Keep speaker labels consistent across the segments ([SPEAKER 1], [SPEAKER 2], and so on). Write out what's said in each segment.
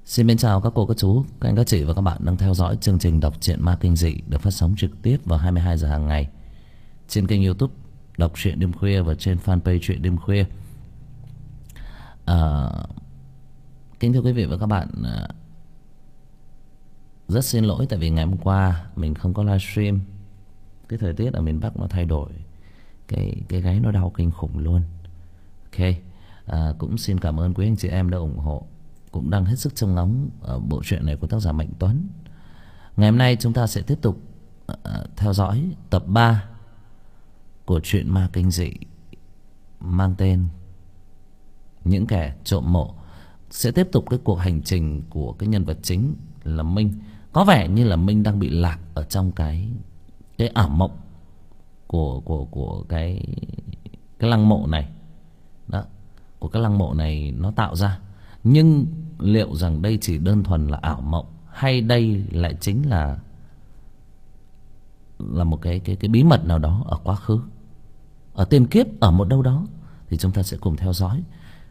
[SPEAKER 1] Xin mến chào các cô, các chú, các anh, các chị và các bạn đang theo dõi chương trình đọc truyện ma kinh dị được phát sóng trực tiếp vào 22 giờ hàng ngày trên kênh YouTube Đọc truyện đêm khuya và trên fanpage truyện đêm khuya. Kính thưa quý vị và các bạn, rất xin lỗi tại vì ngày hôm qua mình không có livestream. Cái thời tiết ở miền Bắc nó thay đổi, cái gáy nó đau kinh khủng luôn. Ok, cũng xin cảm ơn quý anh chị em đã ủng hộ, cũng đang hết sức trông ngóng ở bộ truyện này của tác giả Mạnh Tuấn. Ngày hôm nay chúng ta sẽ tiếp tục theo dõi tập 3 của truyện ma kinh dị mang tên Những Kẻ Trộm Mộ. Sẽ tiếp tục cái cuộc hành trình của cái nhân vật chính là Minh. Có vẻ như là Minh đang bị lạc ở trong cái ảo mộng của cái lăng mộ này. Đó, của cái lăng mộ này nó tạo ra. Nhưng liệu rằng đây chỉ đơn thuần là ảo mộng, hay đây lại chính là một cái bí mật nào đó ở quá khứ, ở tiền kiếp, ở một đâu đó, thì chúng ta sẽ cùng theo dõi.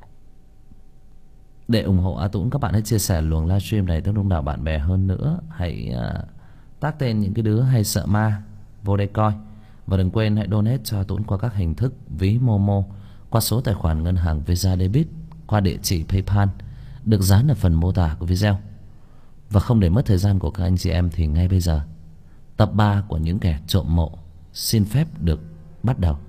[SPEAKER 1] Để ủng hộ A Tũng, các bạn hãy chia sẻ luồng livestream này tới đông đảo bạn bè hơn nữa. Hãy tag tên những cái đứa hay sợ ma vô đây coi. Và đừng quên hãy donate cho A Tũng qua các hình thức ví Momo, qua số tài khoản ngân hàng Visa Debit, qua địa chỉ PayPal được dán ở phần mô tả của video. Và không để mất thời gian của các anh chị em thì ngay bây giờ tập 3 của Những Kẻ Trộm Mộ xin phép được bắt đầu.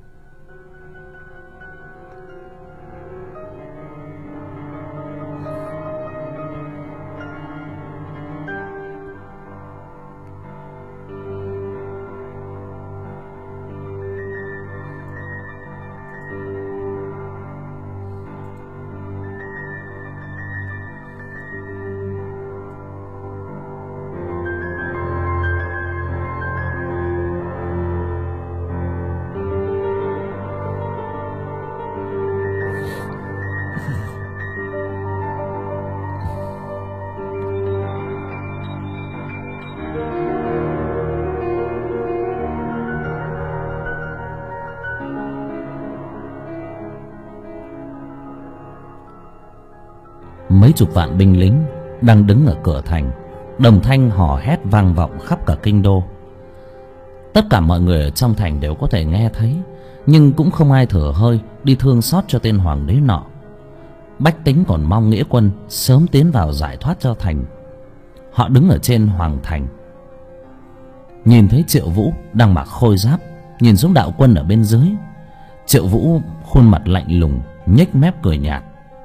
[SPEAKER 1] Mấy chục vạn binh lính đang đứng ở cửa thành, đồng thanh hò hét vang vọng khắp cả kinh đô. Tất cả mọi người ở trong thành đều có thể nghe thấy, nhưng cũng không ai thở hơi đi thương xót cho tên hoàng đế nọ. Bách tính còn mong nghĩa quân sớm tiến vào giải thoát cho thành. Họ đứng ở trên hoàng thành, nhìn thấy Triệu Vũ đang mặc khôi giáp, nhìn xuống đạo quân ở bên dưới. Triệu Vũ khuôn mặt lạnh lùng, nhếch mép cười nhạt.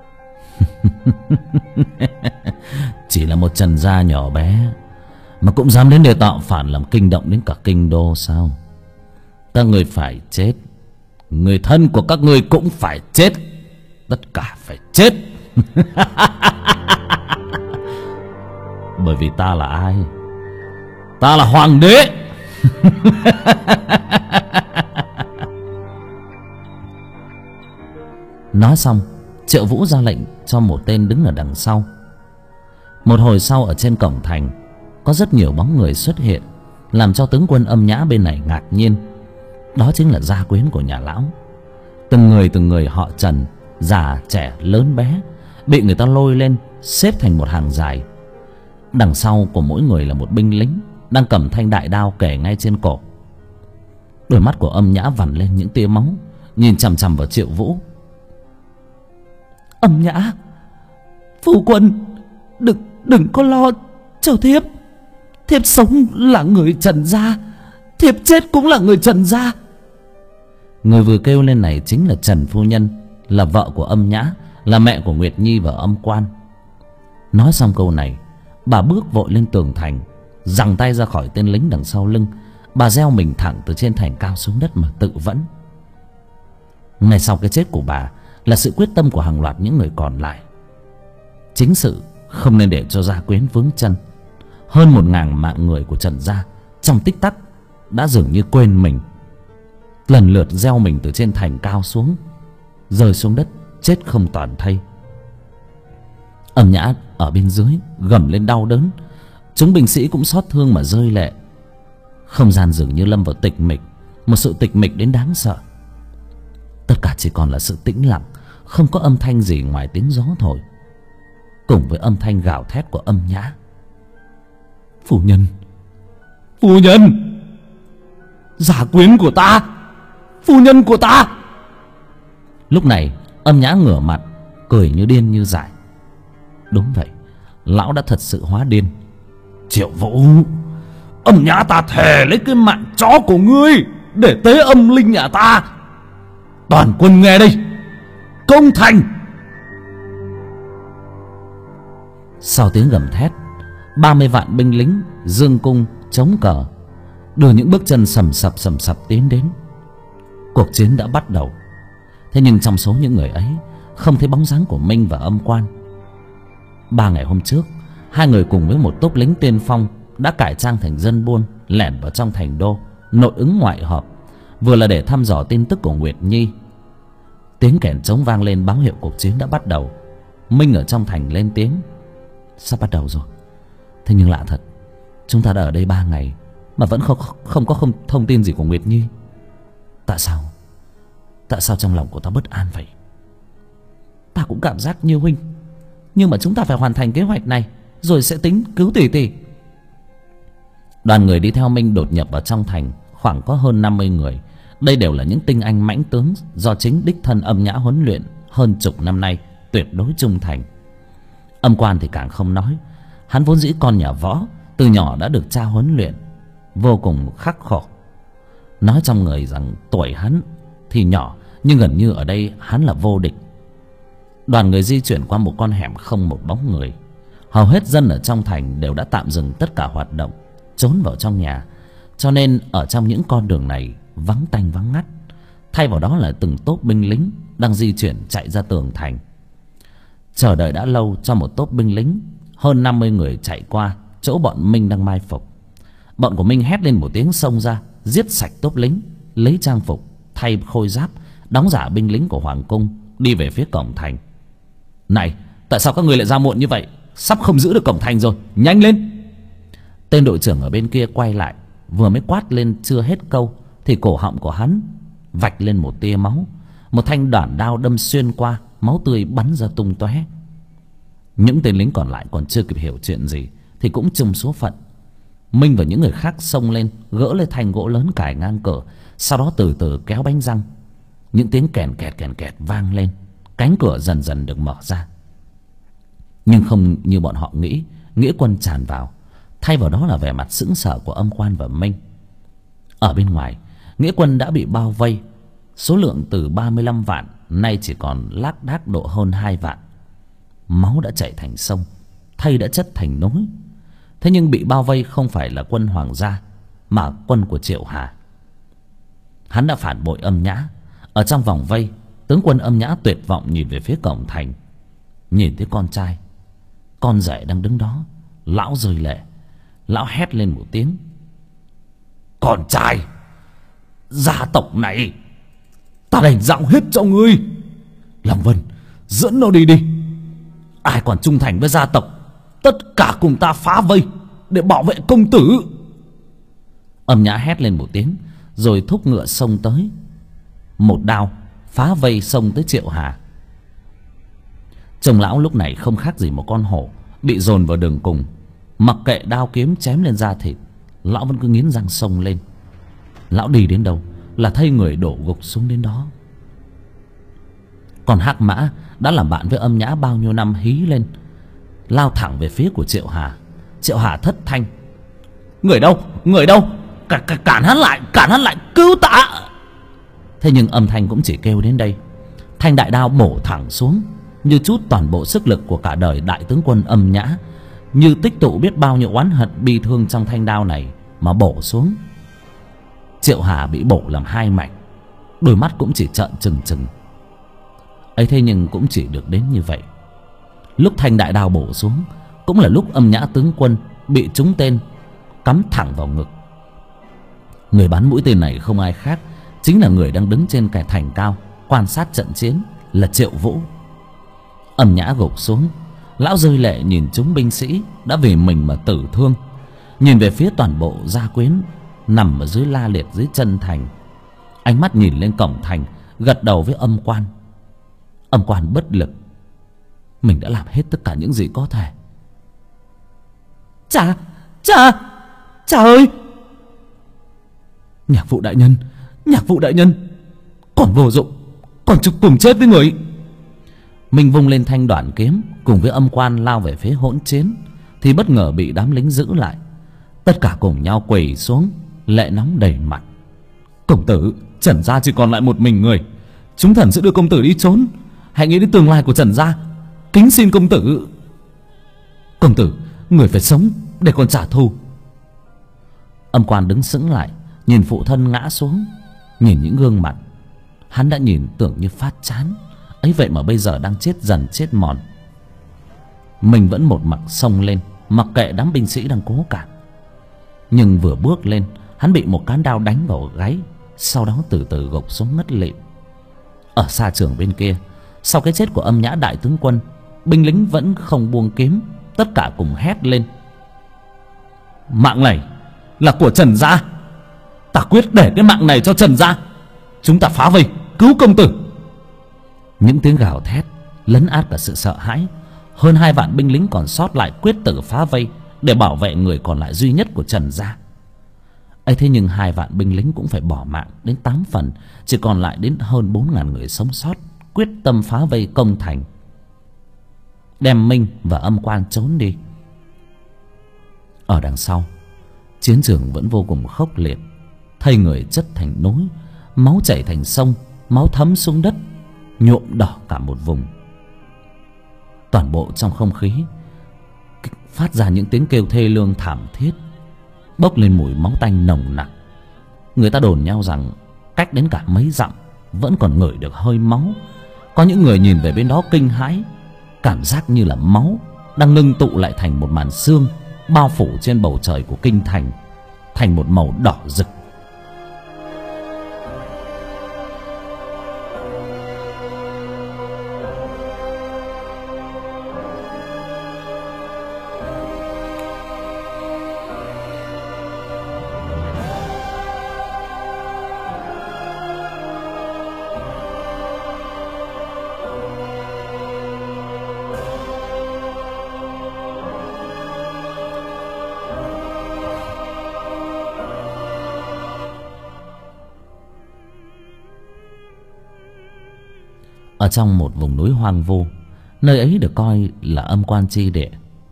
[SPEAKER 1] Chỉ là một trần gia nhỏ bé mà cũng dám đến để tạo phản, làm kinh động đến cả kinh đô sao? Các người phải chết, người thân của các ngươi cũng phải chết, tất cả phải chết. Bởi vì ta là ai? Ta là hoàng đế. Nói xong, Triệu Vũ ra lệnh cho một tên đứng ở đằng sau. Một hồi sau, ở trên cổng thành có rất nhiều bóng người xuất hiện, làm cho tướng quân Âm Nhã bên này ngạc nhiên. Đó chính là gia quyến của nhà lão. Từng người họ Trần, già trẻ lớn bé, bị người ta lôi lên xếp thành một hàng dài. Đằng sau của mỗi người là một binh lính đang cầm thanh đại đao kề ngay trên cổ. Đôi mắt của Âm Nhã vằn lên những tia máu, nhìn chằm chằm vào Triệu Vũ. Âm Nhã, phu quân, đừng có lo cho thiếp. Thiếp sống là người Trần gia, thiếp chết cũng là người Trần gia. Người vừa kêu lên này chính là Trần phu nhân, là vợ của Âm Nhã, là mẹ của Nguyệt Nhi và Âm Quan. Nói xong câu này, bà bước vội lên tường thành, giằng tay ra khỏi tên lính đằng sau lưng. Bà gieo mình thẳng từ trên thành cao xuống đất mà tự vẫn. Ngay sau cái chết của bà là sự quyết tâm của hàng loạt những người còn lại. Chính sự không nên để cho gia quyến vướng chân. Hơn 1000 mạng người của Trần gia trong tích tắc đã dường như quên mình, lần lượt gieo mình từ trên thành cao xuống, rơi xuống đất chết không toàn thây. Âm Nhã ở bên dưới gầm lên đau đớn. Chúng binh sĩ cũng xót thương mà rơi lệ. Không gian dường như lâm vào tịch mịch, một sự tịch mịch đến đáng sợ. Tất cả chỉ còn là sự tĩnh lặng, không có âm thanh gì ngoài tiếng gió thổi. cùng với âm thanh gào thét của Âm Nhã. Phu nhân, phu nhân, gia quyến của ta, phu nhân của ta. Lúc này Âm Nhã ngửa mặt cười như điên như dại. Đúng vậy, lão đã thật sự hóa điên. Triệu Vũ, Âm Nhã ta thề lấy cái mạng chó của ngươi để tế âm linh nhà ta. Toàn quân nghe đây, công thành. Sau tiếng gầm thét, 30 vạn binh lính dương cung chống cờ, đưa những bước chân sầm sập tiến đến. Cuộc chiến đã bắt đầu. Thế nhưng trong số những người ấy không thấy bóng dáng của Minh và Âm Quan. 3 ngày hôm trước, hai người cùng với một tốp lính tiên phong đã cải trang thành dân buôn, lẻn vào trong thành đô, nội ứng ngoại hợp, vừa là để thăm dò tin tức của Nguyệt Nhi. Tiếng kèn trống vang lên báo hiệu cuộc chiến đã bắt đầu. Minh ở trong thành lên tiếng: sắp bắt đầu rồi. Thế nhưng lạ thật, chúng ta đã ở đây 3 ngày mà vẫn không có thông tin gì của Nguyệt Nhi. Tại sao trong lòng của ta bất an vậy? Ta cũng cảm giác như huynh, nhưng mà chúng ta phải hoàn thành kế hoạch này rồi sẽ tính cứu tỷ tỷ. Đoàn người đi theo Minh đột nhập vào trong thành khoảng có hơn 50 người. Đây đều là những tinh anh mãnh tướng do chính đích thân Âm Nhã huấn luyện hơn chục năm nay, tuyệt đối trung thành. Âm Quan thì càng không nói. Hắn vốn dĩ con nhà võ, từ nhỏ đã được cha huấn luyện vô cùng khắc khổ. Nói trong người rằng tuổi hắn thì nhỏ, nhưng gần như ở đây hắn là vô địch. Đoàn người di chuyển qua một con hẻm không một bóng người. Hầu hết dân ở trong thành đều đã tạm dừng tất cả hoạt động, trốn vào trong nhà. Cho nên ở trong những con đường này vắng tanh vắng ngắt. Thay vào đó là từng tốp binh lính đang di chuyển chạy ra tường thành. Chờ đợi đã lâu cho một tốp binh lính hơn 50 người chạy qua chỗ bọn Minh đang mai phục. Bọn của Minh hét lên một tiếng xông ra, giết sạch tốp lính, lấy trang phục, thay khôi giáp, đóng giả binh lính của hoàng cung, đi về phía cổng thành. Này, tại sao các người lại ra muộn như vậy? Sắp không giữ được cổng thành rồi, nhanh lên! Tên đội trưởng ở bên kia quay lại, vừa mới quát lên chưa hết câu thì cổ họng của hắn vạch lên một tia máu. Một thanh đoạn đao đâm xuyên qua, máu tươi bắn ra tung tóe. Những tên lính còn lại còn chưa kịp hiểu chuyện gì thì cũng chung số phận. Minh và những người khác xông lên, gỡ lấy thanh gỗ lớn cài ngang cửa, sau đó từ từ kéo bánh răng. Những tiếng kèn kẹt vang lên, cánh cửa dần dần được mở ra. Nhưng không như bọn họ nghĩ, nghĩa quân tràn vào. Thay vào đó là vẻ mặt sững sờ của Âm Quan và Minh. Ở bên ngoài, nghĩa quân đã bị bao vây. Số lượng từ 35 vạn nay chỉ còn lác đác độ hơn 2 vạn. Máu đã chảy thành sông, thây đã chất thành núi. Thế nhưng bị bao vây không phải là quân hoàng gia, mà quân của Triệu Hà. Hắn đã phản bội Âm Nhã. Ở trong vòng vây, tướng quân Âm Nhã tuyệt vọng nhìn về phía cổng thành. Nhìn thấy con trai, con rể đang đứng đó, lão rơi lệ. Lão hét lên một tiếng: con trai, gia tộc này ta đành giao hết cho ngươi. Long Vân, dẫn nó đi đi. Ai còn trung thành với gia tộc, tất cả cùng ta phá vây để bảo vệ công tử. Âm Nhã hét lên một tiếng rồi thúc ngựa xông tới. Một đao phá vây xông tới Triệu Hà. Chồng lão lúc này không khác gì một con hổ bị dồn vào đường cùng. Mặc kệ đao kiếm chém lên da thịt, lão vẫn cứ nghiến răng xông lên. Lão đi đến đâu là thấy người đổ gục xuống đến đó. Còn Hắc Mã đã làm bạn với Âm Nhã bao nhiêu năm hí lên, lao thẳng về phía của Triệu Hà. Triệu Hà thất thanh: người đâu, người đâu, cản hắn lại, cứu ta. Thế nhưng âm thanh cũng chỉ kêu đến đây. Thanh đại đao bổ thẳng xuống, như trút toàn bộ sức lực của cả đời đại tướng quân Âm Nhã, như tích tụ biết bao nhiêu oán hận bi thương trong thanh đao này mà bổ xuống. Triệu Hà bị bổ làm hai mảnh, đôi mắt cũng chỉ trợn trừng trừng. Ấy thế nhưng cũng chỉ được đến như vậy. Lúc thanh đại đao bổ xuống cũng là lúc Âm Nhã tướng quân bị trúng tên cắm thẳng vào ngực. Người bắn mũi tên này không ai khác, chính là người đang đứng trên cái thành cao quan sát trận chiến, là Triệu Vũ. Âm Nhã gục xuống, lão rơi lệ nhìn chúng binh sĩ đã vì mình mà tử thương, nhìn về phía toàn bộ gia quyến nằm ở dưới la liệt dưới chân thành. Ánh mắt nhìn lên cổng thành, gật đầu với Âm Quan. Âm Quan bất lực: Mình đã làm hết tất cả những gì có thể.
[SPEAKER 2] Cha ơi!
[SPEAKER 1] Nhạc vụ đại nhân, còn vô dụng, còn cùng chết với người. Mình vung lên thanh đoạn kiếm, cùng với Âm Quan lao về phía hỗn chiến, thì bất ngờ bị đám lính giữ lại. Tất cả cùng nhau quỳ xuống, lệ nóng đầy mặt. Công tử, Trần gia chỉ còn lại một mình người. Chúng thần sẽ đưa công tử đi trốn. Hãy nghĩ đến tương lai của Trần gia. Kính xin công tử. Công tử, người phải sống để còn trả thù. Âm Quan đứng sững lại, nhìn phụ thân ngã xuống, nhìn những gương mặt hắn đã nhìn tưởng như phát chán ấy vậy mà bây giờ đang chết dần chết mòn. Mình vẫn một mặt xông lên, mặc kệ đám binh sĩ đang cố cản. Nhưng vừa bước lên, hắn bị một cán đao đánh vào gáy, sau đó từ từ gục xuống ngất lịm. Ở xa trường bên kia, sau cái chết của Âm Nhã đại tướng quân, binh lính vẫn không buông kiếm, tất cả cùng hét lên: mạng này là của Trần gia, ta quyết để cái mạng này cho Trần gia. Chúng ta phá vây cứu công tử. Những tiếng gào thét lấn át cả sự sợ hãi. Hơn 2 vạn binh lính còn sót lại quyết tử phá vây để bảo vệ người còn lại duy nhất của Trần gia. ấy thế nhưng 2 vạn binh lính cũng phải bỏ mạng đến 8 phần, chỉ còn lại đến hơn 4.000 người sống sót, quyết tâm phá vây công thành, đem Minh và Âm Quan trốn đi. Ở đằng sau, chiến trường vẫn vô cùng khốc liệt. Thây người chất thành núi, máu chảy thành sông, máu thấm xuống đất, nhuộm đỏ cả một vùng. Toàn bộ trong không khí phát ra những tiếng kêu thê lương thảm thiết, bốc lên mùi máu tanh nồng nặc. Người ta đồn nhau rằng cách đến cả mấy dặm vẫn còn ngửi được hơi máu. Có những người nhìn về bên đó kinh hãi, cảm giác như là máu đang ngưng tụ lại thành một màn sương, bao phủ trên bầu trời của kinh thành, thành một màu đỏ rực. Ở trong một vùng núi hoang vu, nơi ấy được coi là Âm Quan chi địa,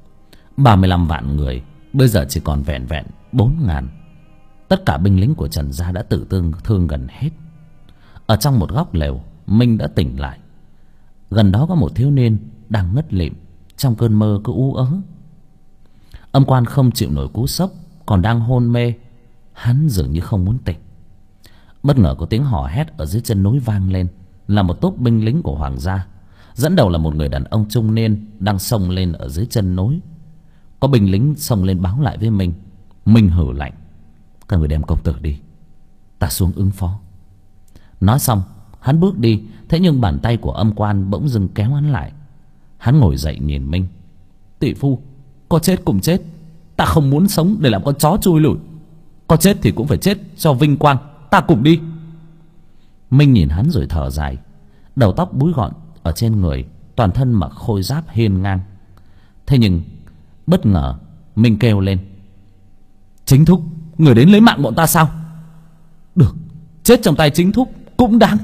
[SPEAKER 1] 35 vạn người bây giờ chỉ còn vẹn vẹn 4.000. Tất cả binh lính của Trần gia đã tự thương gần hết. Ở trong một góc lều, Minh đã tỉnh lại. Gần đó có một thiếu niên đang ngất lịm, trong cơn mơ cứ ú ớ. Âm Quan không chịu nổi cú sốc, còn đang hôn mê, hắn dường như không muốn tỉnh. Bất ngờ có tiếng hò hét ở dưới chân núi vang lên, là một tốp binh lính của Hoàng gia. Dẫn đầu là một người đàn ông trung niên đang xông lên ở dưới chân núi. Có binh lính xông lên báo lại với Minh. Minh hử lạnh: các người đem công tử đi, ta xuống ứng phó. Nói xong hắn bước đi, thế nhưng bàn tay của Âm Quan bỗng dưng kéo hắn lại. Hắn ngồi dậy nhìn Minh: tỷ phu, có chết cùng chết, ta không muốn sống để làm con chó chui lủi. Có chết thì cũng phải chết cho vinh quang, ta cùng đi. Minh nhìn hắn rồi thở dài. Đầu tóc búi gọn ở trên người, toàn thân mặc khôi giáp hiên ngang. Thế nhưng bất ngờ Minh kêu lên: chính thúc, người đến lấy mạng bọn ta sao? Được, chết trong tay chính thúc cũng đáng.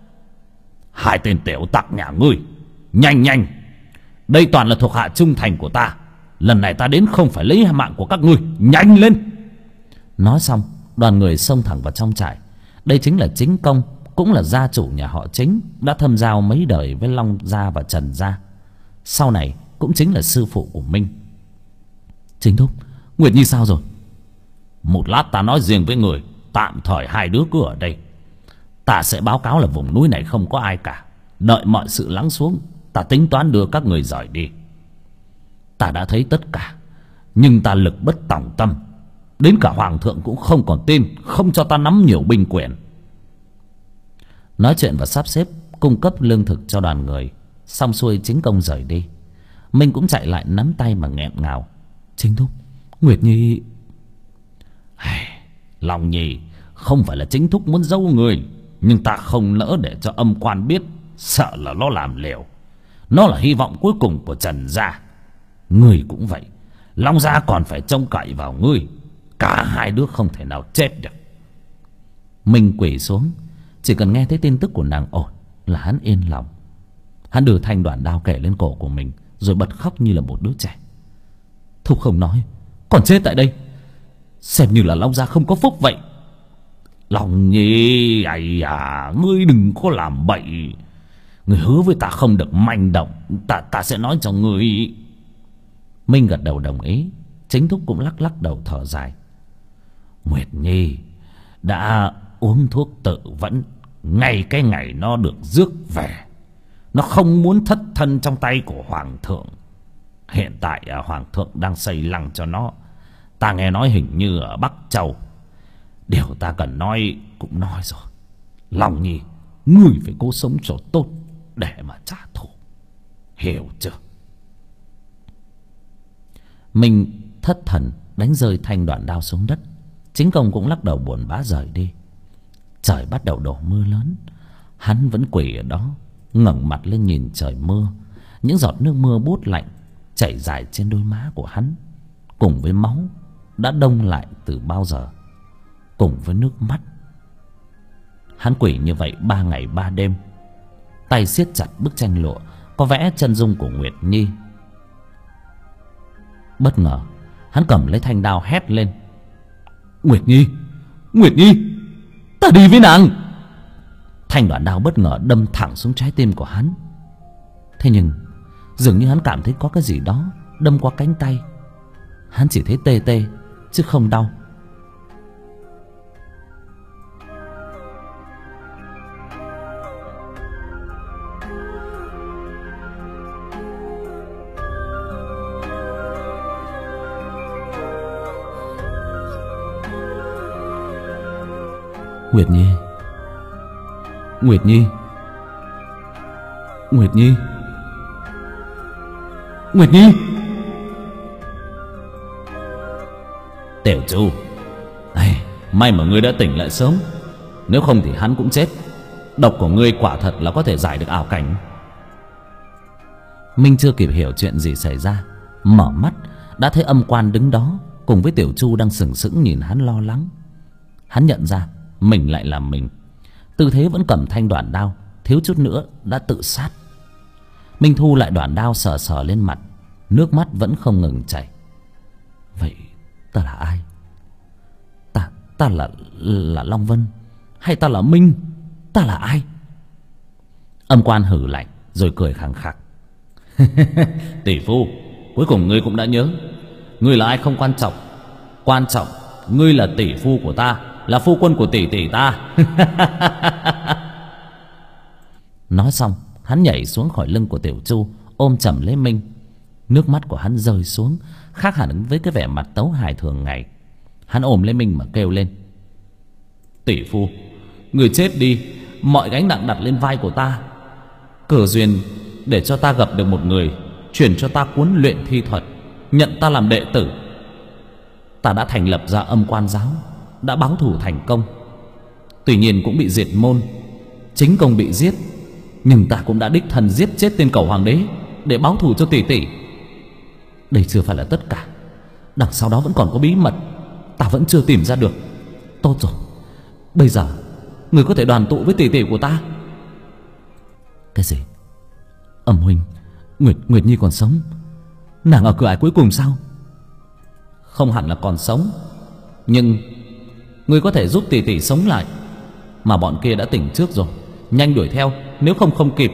[SPEAKER 3] 2 tên tiểu tặc nhà ngươi, nhanh nhanh, đây toàn là thuộc hạ trung thành của ta. Lần này ta đến không phải lấy mạng của các ngươi, nhanh lên.
[SPEAKER 1] Nói xong đoàn người xông thẳng vào trong trại. Đây chính là Chính Công, cũng là gia chủ nhà họ Chính, đã thâm giao mấy đời với Long gia và Trần gia, sau này cũng chính là sư phụ của Minh. Chính thúc, Nguyệt Nhi sao rồi?
[SPEAKER 3] Một lát ta nói riêng với người. Tạm thời 2 đứa cứ ở đây. Ta sẽ báo cáo là vùng núi này không có ai cả. Đợi mọi sự lắng xuống, ta tính toán đưa các người rời đi. Ta đã thấy tất cả, nhưng ta lực bất tòng tâm. Đến cả hoàng thượng cũng không còn tin, không cho ta nắm nhiều binh quyền.
[SPEAKER 1] Nói chuyện và sắp xếp cung cấp lương thực cho đoàn người xong xuôi, Chính Công rời đi. Minh cũng chạy lại nắm tay mà nghẹn ngào: chính thúc, Nguyệt Nhi...
[SPEAKER 3] Long Nhi không phải là chính thúc muốn giấu người, nhưng ta không nỡ để cho Âm Quan biết, sợ là nó làm liều. Nó là hy vọng cuối cùng của Trần gia. Ngươi cũng vậy, Long gia còn phải trông cậy vào ngươi. Cả hai đứa không thể nào chết được.
[SPEAKER 1] Minh quỳ xuống. Chỉ cần nghe thấy tin tức của nàng ổn là hắn yên lòng. Hắn đưa thanh đoạn đao kề lên cổ của mình, rồi bật khóc như là một đứa trẻ. Thục không nói, còn chết tại đây, xem như là Long gia không có phúc vậy.
[SPEAKER 3] Long Nhi, ây à, ngươi đừng có làm bậy. Ngươi hứa với ta không được manh động. Ta sẽ nói cho ngươi.
[SPEAKER 1] Minh gật đầu đồng ý. Chính thúc cũng lắc lắc đầu thở dài.
[SPEAKER 3] Nguyệt Nhi đã uống thuốc tự vẫn ngay cái ngày nó được rước về. Nó không muốn thất thân trong tay của Hoàng thượng. Hiện tại Hoàng thượng đang xây lăng cho nó. Ta nghe nói hình như ở Bắc Châu. Điều ta cần nói cũng nói rồi. Long Nhi, ngươi phải cố sống cho tốt để mà trả thù, hiểu chưa?
[SPEAKER 1] Minh thất thần đánh rơi thanh đoạn đao xuống đất. Chính công cũng lắc đầu buồn bã rời đi. Trời bắt đầu đổ mưa lớn. Hắn vẫn quỳ ở đó, ngẩng mặt lên nhìn trời mưa. Những giọt nước mưa buốt lạnh chảy dài trên đôi má của hắn, cùng với máu đã đông lại từ bao giờ, cùng với nước mắt. Hắn quỳ như vậy 3 ngày 3 đêm, tay siết chặt bức tranh lụa có vẽ chân dung của Nguyệt Nhi. Bất ngờ hắn cầm lấy thanh đao hét lên:
[SPEAKER 2] Nguyệt Nhi, Nguyệt Nhi, ta đi với nàng.
[SPEAKER 1] Thanh đoạn đao bất ngờ đâm thẳng xuống trái tim của hắn. Thế nhưng dường như hắn cảm thấy có cái gì đó đâm qua cánh tay. Hắn chỉ thấy tê tê chứ không đau.
[SPEAKER 2] Nguyệt Nhi, Nguyệt Nhi, Nguyệt Nhi, Nguyệt Nhi.
[SPEAKER 3] Tiểu Chu, may mà ngươi đã tỉnh lại sớm. Nếu không thì hắn cũng chết. Độc của ngươi quả thật là có thể giải được ảo cảnh.
[SPEAKER 1] Minh chưa kịp hiểu chuyện gì xảy ra, mở mắt đã thấy Âm Quan đứng đó cùng với Tiểu Chu đang sừng sững nhìn hắn lo lắng. Hắn nhận ra mình lại là mình. Tư thế vẫn cầm thanh đoạn đao, thiếu chút nữa đã tự sát. Minh thu lại đoạn đao sờ sờ lên mặt, nước mắt vẫn không ngừng chảy. Vậy ta là ai? Ta là Long Vân hay ta là Minh? Ta là ai? Âm Quan hử lạnh rồi cười khẳng khặc.
[SPEAKER 3] Tỷ phu, cuối cùng ngươi cũng đã nhớ. Ngươi là ai không quan trọng. Quan trọng ngươi là tỷ phu của ta, là phu quân của tỷ tỷ ta.
[SPEAKER 1] Nói xong hắn nhảy xuống khỏi lưng của Tiểu Chu, ôm chầm lấy Minh. Nước mắt của hắn rơi xuống, khác hẳn với cái vẻ mặt tấu hài thường ngày. Hắn ôm lấy Minh mà kêu lên:
[SPEAKER 3] Tỷ phu, người chết đi, mọi gánh nặng đặt lên vai của ta. Cờ duyên để cho ta gặp được một người truyền cho ta cuốn luyện thi thuật, nhận ta làm đệ tử. Ta đã thành lập ra Âm Quan giáo, đã báo thù thành công. Tuy nhiên cũng bị diệt môn, chính công bị giết, nhưng ta cũng đã đích thân giết chết tên cầu hoàng đế để báo thù cho tỷ tỷ.
[SPEAKER 1] Đây chưa phải là tất cả, đằng sau đó vẫn còn có bí mật ta vẫn chưa tìm ra được. Tốt rồi, bây giờ người có thể đoàn tụ với tỷ tỷ của ta. Cái gì? Âm huynh, Nguyệt Nhi còn sống? Nàng ở cửa ải cuối cùng sao?
[SPEAKER 3] Không hẳn là còn sống, nhưng ngươi có thể giúp tỷ tỷ sống lại. Mà bọn kia đã tỉnh trước rồi, nhanh đuổi theo, nếu không kịp.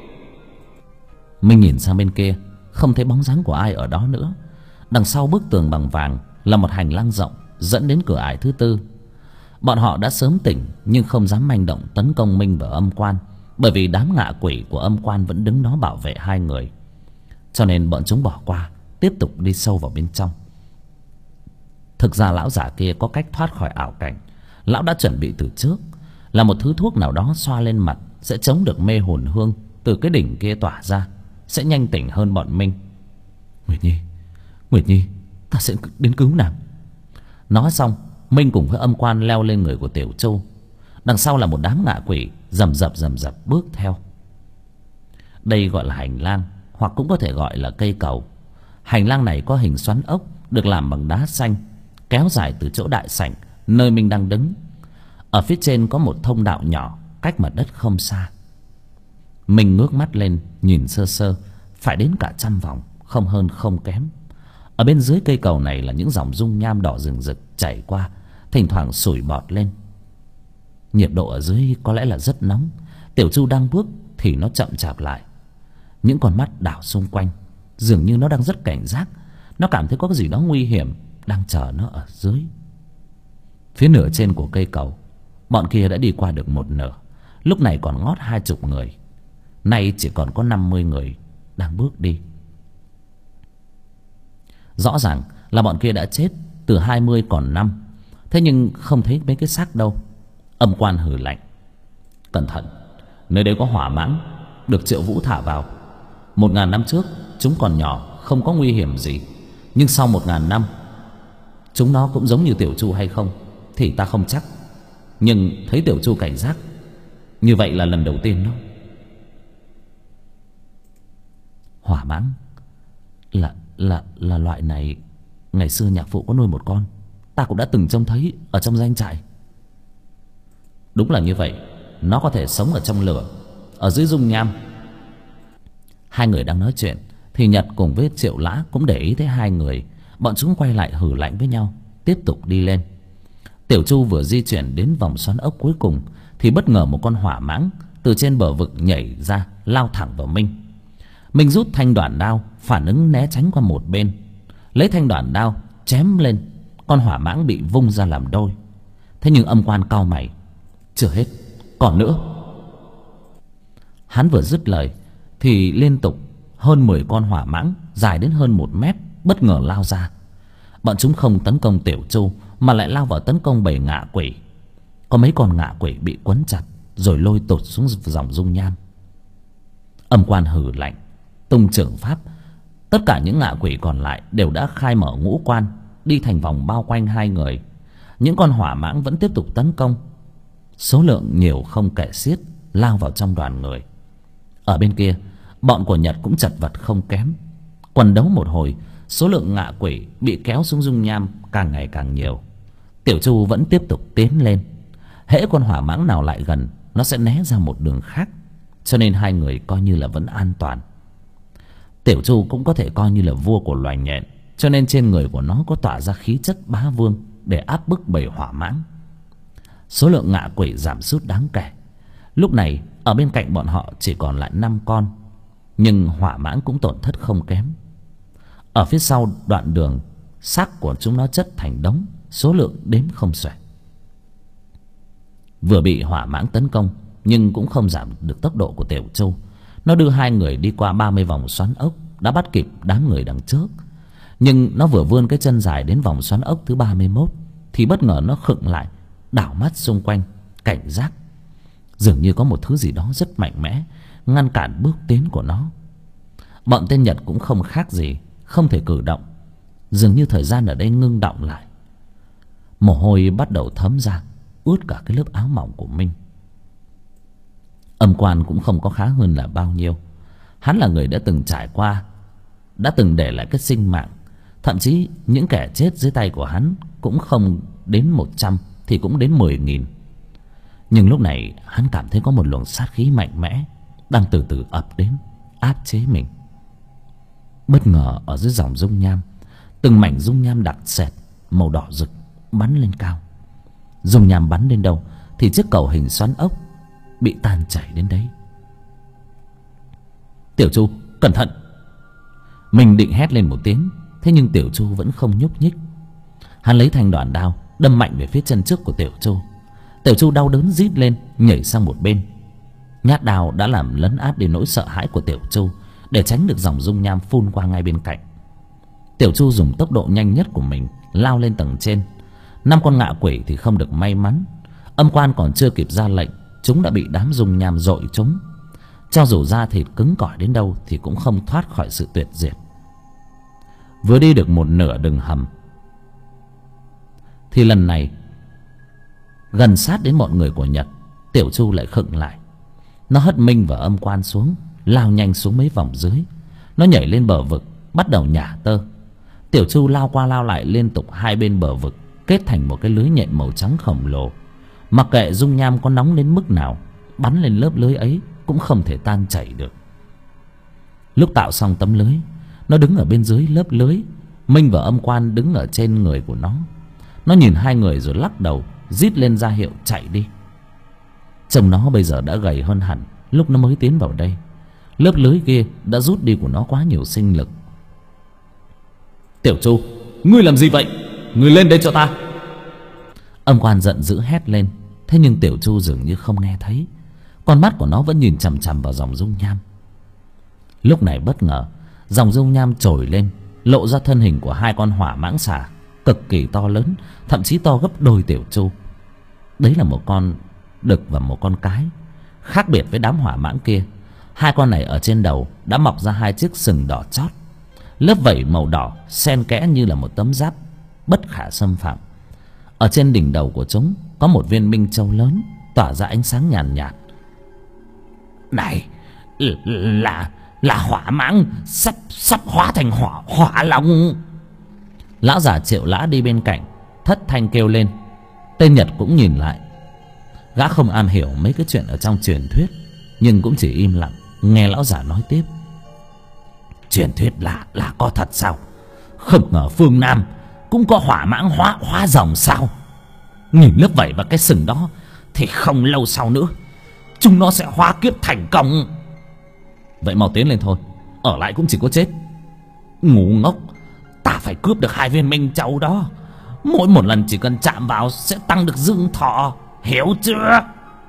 [SPEAKER 1] Minh nhìn sang bên kia, không thấy bóng dáng của ai ở đó nữa. Đằng sau bức tường bằng vàng là một hành lang rộng dẫn đến cửa ải thứ tư. Bọn họ đã sớm tỉnh nhưng không dám manh động tấn công Minh và Âm Quan, bởi vì đám ngạ quỷ của Âm Quan vẫn đứng đó bảo vệ hai người. Cho nên bọn chúng bỏ qua, tiếp tục đi sâu vào bên trong. Thực ra lão giả kia có cách thoát khỏi ảo cảnh. Lão đã chuẩn bị từ trước, là một thứ thuốc nào đó xoa lên mặt sẽ chống được mê hồn hương từ cái đỉnh kia tỏa ra, sẽ nhanh tỉnh hơn bọn Minh. Nguyệt Nhi, ta sẽ đến cứu nàng. Nói xong, Minh cùng với Âm Quan leo lên người của Tiểu Chu. Đằng sau là một đám ngạ quỷ rầm rập bước theo.
[SPEAKER 3] Đây gọi là hành lang, hoặc cũng có thể gọi là cây cầu. Hành lang này có hình xoắn ốc, được làm bằng đá xanh, kéo dài từ chỗ đại sảnh nơi mình đang đứng. Ở phía trên có một thông đạo nhỏ, cách mặt đất không xa. Mình ngước mắt lên nhìn sơ sơ, phải đến cả 100 vòng, không hơn không kém. Ở bên dưới cây cầu này là những dòng dung nham đỏ rừng rực chảy qua, thỉnh thoảng sủi bọt lên. Nhiệt độ ở dưới có lẽ là rất nóng. Tiểu Chu đang bước thì nó chậm chạp lại. Những con mắt đảo xung quanh, dường như nó đang rất cảnh giác. Nó cảm thấy có cái gì đó nguy hiểm đang chờ nó ở dưới. Phía nửa trên của cây cầu, bọn kia đã đi qua được một nửa. Lúc này còn ngót 20 người. Nay chỉ còn có 50 người đang bước đi. Rõ ràng là bọn kia đã chết, từ 20 còn 5. Thế nhưng không thấy mấy cái xác đâu. Âm quan hừ lạnh: cẩn thận, nơi đây có hỏa mãng, được Triệu Vũ thả vào. 1000 năm trước chúng còn nhỏ, không có nguy hiểm gì. Nhưng sau 1000 năm, chúng nó cũng giống như Tiểu Chu hay không thì ta không chắc. Nhưng thấy Tiểu Chu cảnh giác như vậy là lần đầu tiên đó. Hỏa mãng là loại này. Ngày xưa nhạc phụ có nuôi một con, ta cũng đã từng trông thấy ở trong doanh trại. Đúng là như vậy, nó có thể sống ở trong lửa, ở dưới dung nham. Hai người đang nói chuyện thì Nhật cùng với Triệu Lã cũng để ý thấy hai người. Bọn chúng quay lại hử lạnh với nhau, tiếp tục đi lên. Tiểu Chu vừa di chuyển đến vòng xoắn ốc cuối cùng thì bất ngờ một con hỏa mãng từ trên bờ vực nhảy ra, lao thẳng vào Minh. Minh rút thanh đoản đao, phản ứng né tránh qua một bên, lấy thanh đoản đao chém lên. Con hỏa mãng bị vung ra làm đôi. Thế nhưng Âm Quan cau mày: chưa hết, còn nữa. Hắn vừa dứt lời thì liên tục hơn 10 con hỏa mãng dài đến hơn 1 mét bất ngờ lao ra. Bọn chúng không tấn công Tiểu Chu mà lại lao vào tấn công bầy ngạ quỷ. Có mấy con ngạ quỷ bị quấn chặt rồi lôi tụt xuống dòng dung nham. Âm Quan hừ lạnh, tung trưởng pháp. Tất cả những ngạ quỷ còn lại đều đã khai mở ngũ quan, đi thành vòng bao quanh hai người. Những con hỏa mãng vẫn tiếp tục tấn công, số lượng nhiều không kể xiết, lao vào trong đoàn người. Ở bên kia, bọn của Nhật cũng chật vật không kém. Quần đấu một hồi, số lượng ngạ quỷ bị kéo xuống dung nham càng ngày càng nhiều. Tiểu Chu vẫn tiếp tục tiến lên. Hễ con hỏa mãng nào lại gần, nó sẽ né ra một đường khác, cho nên hai người coi như là vẫn an toàn. Tiểu Chu cũng có thể coi như là vua của loài nhện, cho nên trên người của nó có tỏa ra khí chất bá vương để áp bức bầy hỏa mãng. Số lượng ngạ quỷ giảm sút đáng kể. Lúc này ở bên cạnh bọn họ chỉ còn lại 5 con, nhưng hỏa mãng cũng tổn thất không kém. Ở phía sau đoạn đường, xác của chúng nó chất thành đống, số lượng đếm không xuể. Vừa bị hỏa mãng tấn công nhưng cũng không giảm được tốc độ của Tiểu Chu. Nó đưa hai người đi qua 30 vòng xoắn ốc, đã bắt kịp đám người đằng trước. Nhưng nó vừa vươn cái chân dài đến vòng xoắn ốc thứ 31 thì bất ngờ nó khựng lại, đảo mắt xung quanh, cảnh giác. Dường như có một thứ gì đó rất mạnh mẽ ngăn cản bước tiến của nó. Bọn tên Nhật cũng không khác gì, không thể cử động. Dường như thời gian ở đây ngưng đọng lại. Mồ hôi bắt đầu thấm ra, ướt cả cái lớp áo mỏng của Minh. Âm Quan cũng không có khá hơn là bao nhiêu. Hắn là người đã từng trải qua, đã từng để lại cái sinh mạng. Thậm chí những kẻ chết dưới tay của hắn cũng không đến 100 thì cũng đến 10.000. Nhưng lúc này hắn cảm thấy có một luồng sát khí mạnh mẽ đang từ từ ập đến, áp chế mình. Bất ngờ ở dưới dòng dung nham, từng mảnh dung nham đặc sệt màu đỏ rực bắn lên cao. Dung nham bắn đến đâu thì chiếc cầu hình xoắn ốc bị tan chảy đến đấy. Tiểu Chu, cẩn thận! Mình định hét lên một tiếng, thế nhưng Tiểu Chu vẫn không nhúc nhích. Hắn lấy thanh đoản đao đâm mạnh về phía chân trước của Tiểu Chu. Tiểu Chu đau đớn rít lên, nhảy sang một bên. Nhát đao đã làm lấn át đi nỗi sợ hãi của Tiểu Chu, để tránh được dòng dung nham phun qua ngay bên cạnh. Tiểu Chu dùng tốc độ nhanh nhất của mình lao lên tầng trên. 5 con ngạ quỷ thì không được may mắn. Âm Quan còn chưa kịp ra lệnh, chúng đã bị đám dung nham dội chúng. Cho dù da thịt cứng cỏi đến đâu thì cũng không thoát khỏi sự tuyệt diệt. Vừa đi được một nửa đường hầm thì lần này gần sát đến bọn người của Nhật, Tiểu Chu lại khựng lại. Nó hất Minh và Âm Quan xuống, lao nhanh xuống mấy vòng dưới. Nó nhảy lên bờ vực, bắt đầu nhả tơ. Tiểu Chu lao qua lao lại liên tục hai bên bờ vực, kết thành một cái lưới nhện màu trắng khổng lồ. Mặc kệ dung nham có nóng đến mức nào, bắn lên lớp lưới ấy cũng không thể tan chảy được. Lúc tạo xong tấm lưới, nó đứng ở bên dưới lớp lưới. Minh và Âm Quan đứng ở trên người của nó. Nó nhìn hai người rồi lắc đầu, rít lên ra hiệu chạy đi. Trông nó bây giờ đã gầy hơn hẳn lúc nó mới tiến vào đây. Lớp lưới kia đã rút đi của nó quá nhiều sinh lực.
[SPEAKER 2] Tiểu Chu, ngươi làm gì vậy? Ngươi lên đây cho ta.
[SPEAKER 3] Âm Quan giận dữ hét lên. Thế nhưng Tiểu Chu dường như không nghe thấy. Con mắt của nó vẫn nhìn chằm chằm vào dòng dung nham. Lúc này bất ngờ, dòng dung nham trồi lên, lộ ra thân hình của hai con hỏa mãng xà cực kỳ to lớn, thậm chí to gấp đôi Tiểu Chu. Đấy là một con đực và một con cái. Khác biệt với đám hỏa mãng kia, hai con này ở trên đầu đã mọc ra hai chiếc sừng đỏ chót. Lớp vảy màu đỏ xen kẽ như là một tấm giáp bất khả xâm phạm. Ở trên đỉnh đầu của chúng có một viên minh châu lớn tỏa ra ánh sáng nhàn nhạt.
[SPEAKER 1] Này là hỏa mãng sắp hóa thành hỏa long.
[SPEAKER 3] Lão già Triệu Lã đi bên cạnh thất thanh kêu lên. Tên Nhật cũng nhìn lại. Gã không am hiểu mấy cái chuyện ở trong truyền thuyết, nhưng cũng chỉ im lặng nghe lão già nói tiếp.
[SPEAKER 1] Truyền thuyết là có thật sao? Không ngờ phương Nam cũng có hỏa mãng hóa rồng sao? Nhìn lớp vảy và cái sừng đó thì không lâu sau nữa chúng nó sẽ hóa kiếp thành công.
[SPEAKER 2] Vậy mau tiến lên thôi, ở lại cũng chỉ có chết.
[SPEAKER 1] Ngu ngốc, ta phải cướp được hai viên minh châu đó. Mỗi một lần chỉ cần chạm vào sẽ tăng được dương thọ, hiểu chưa?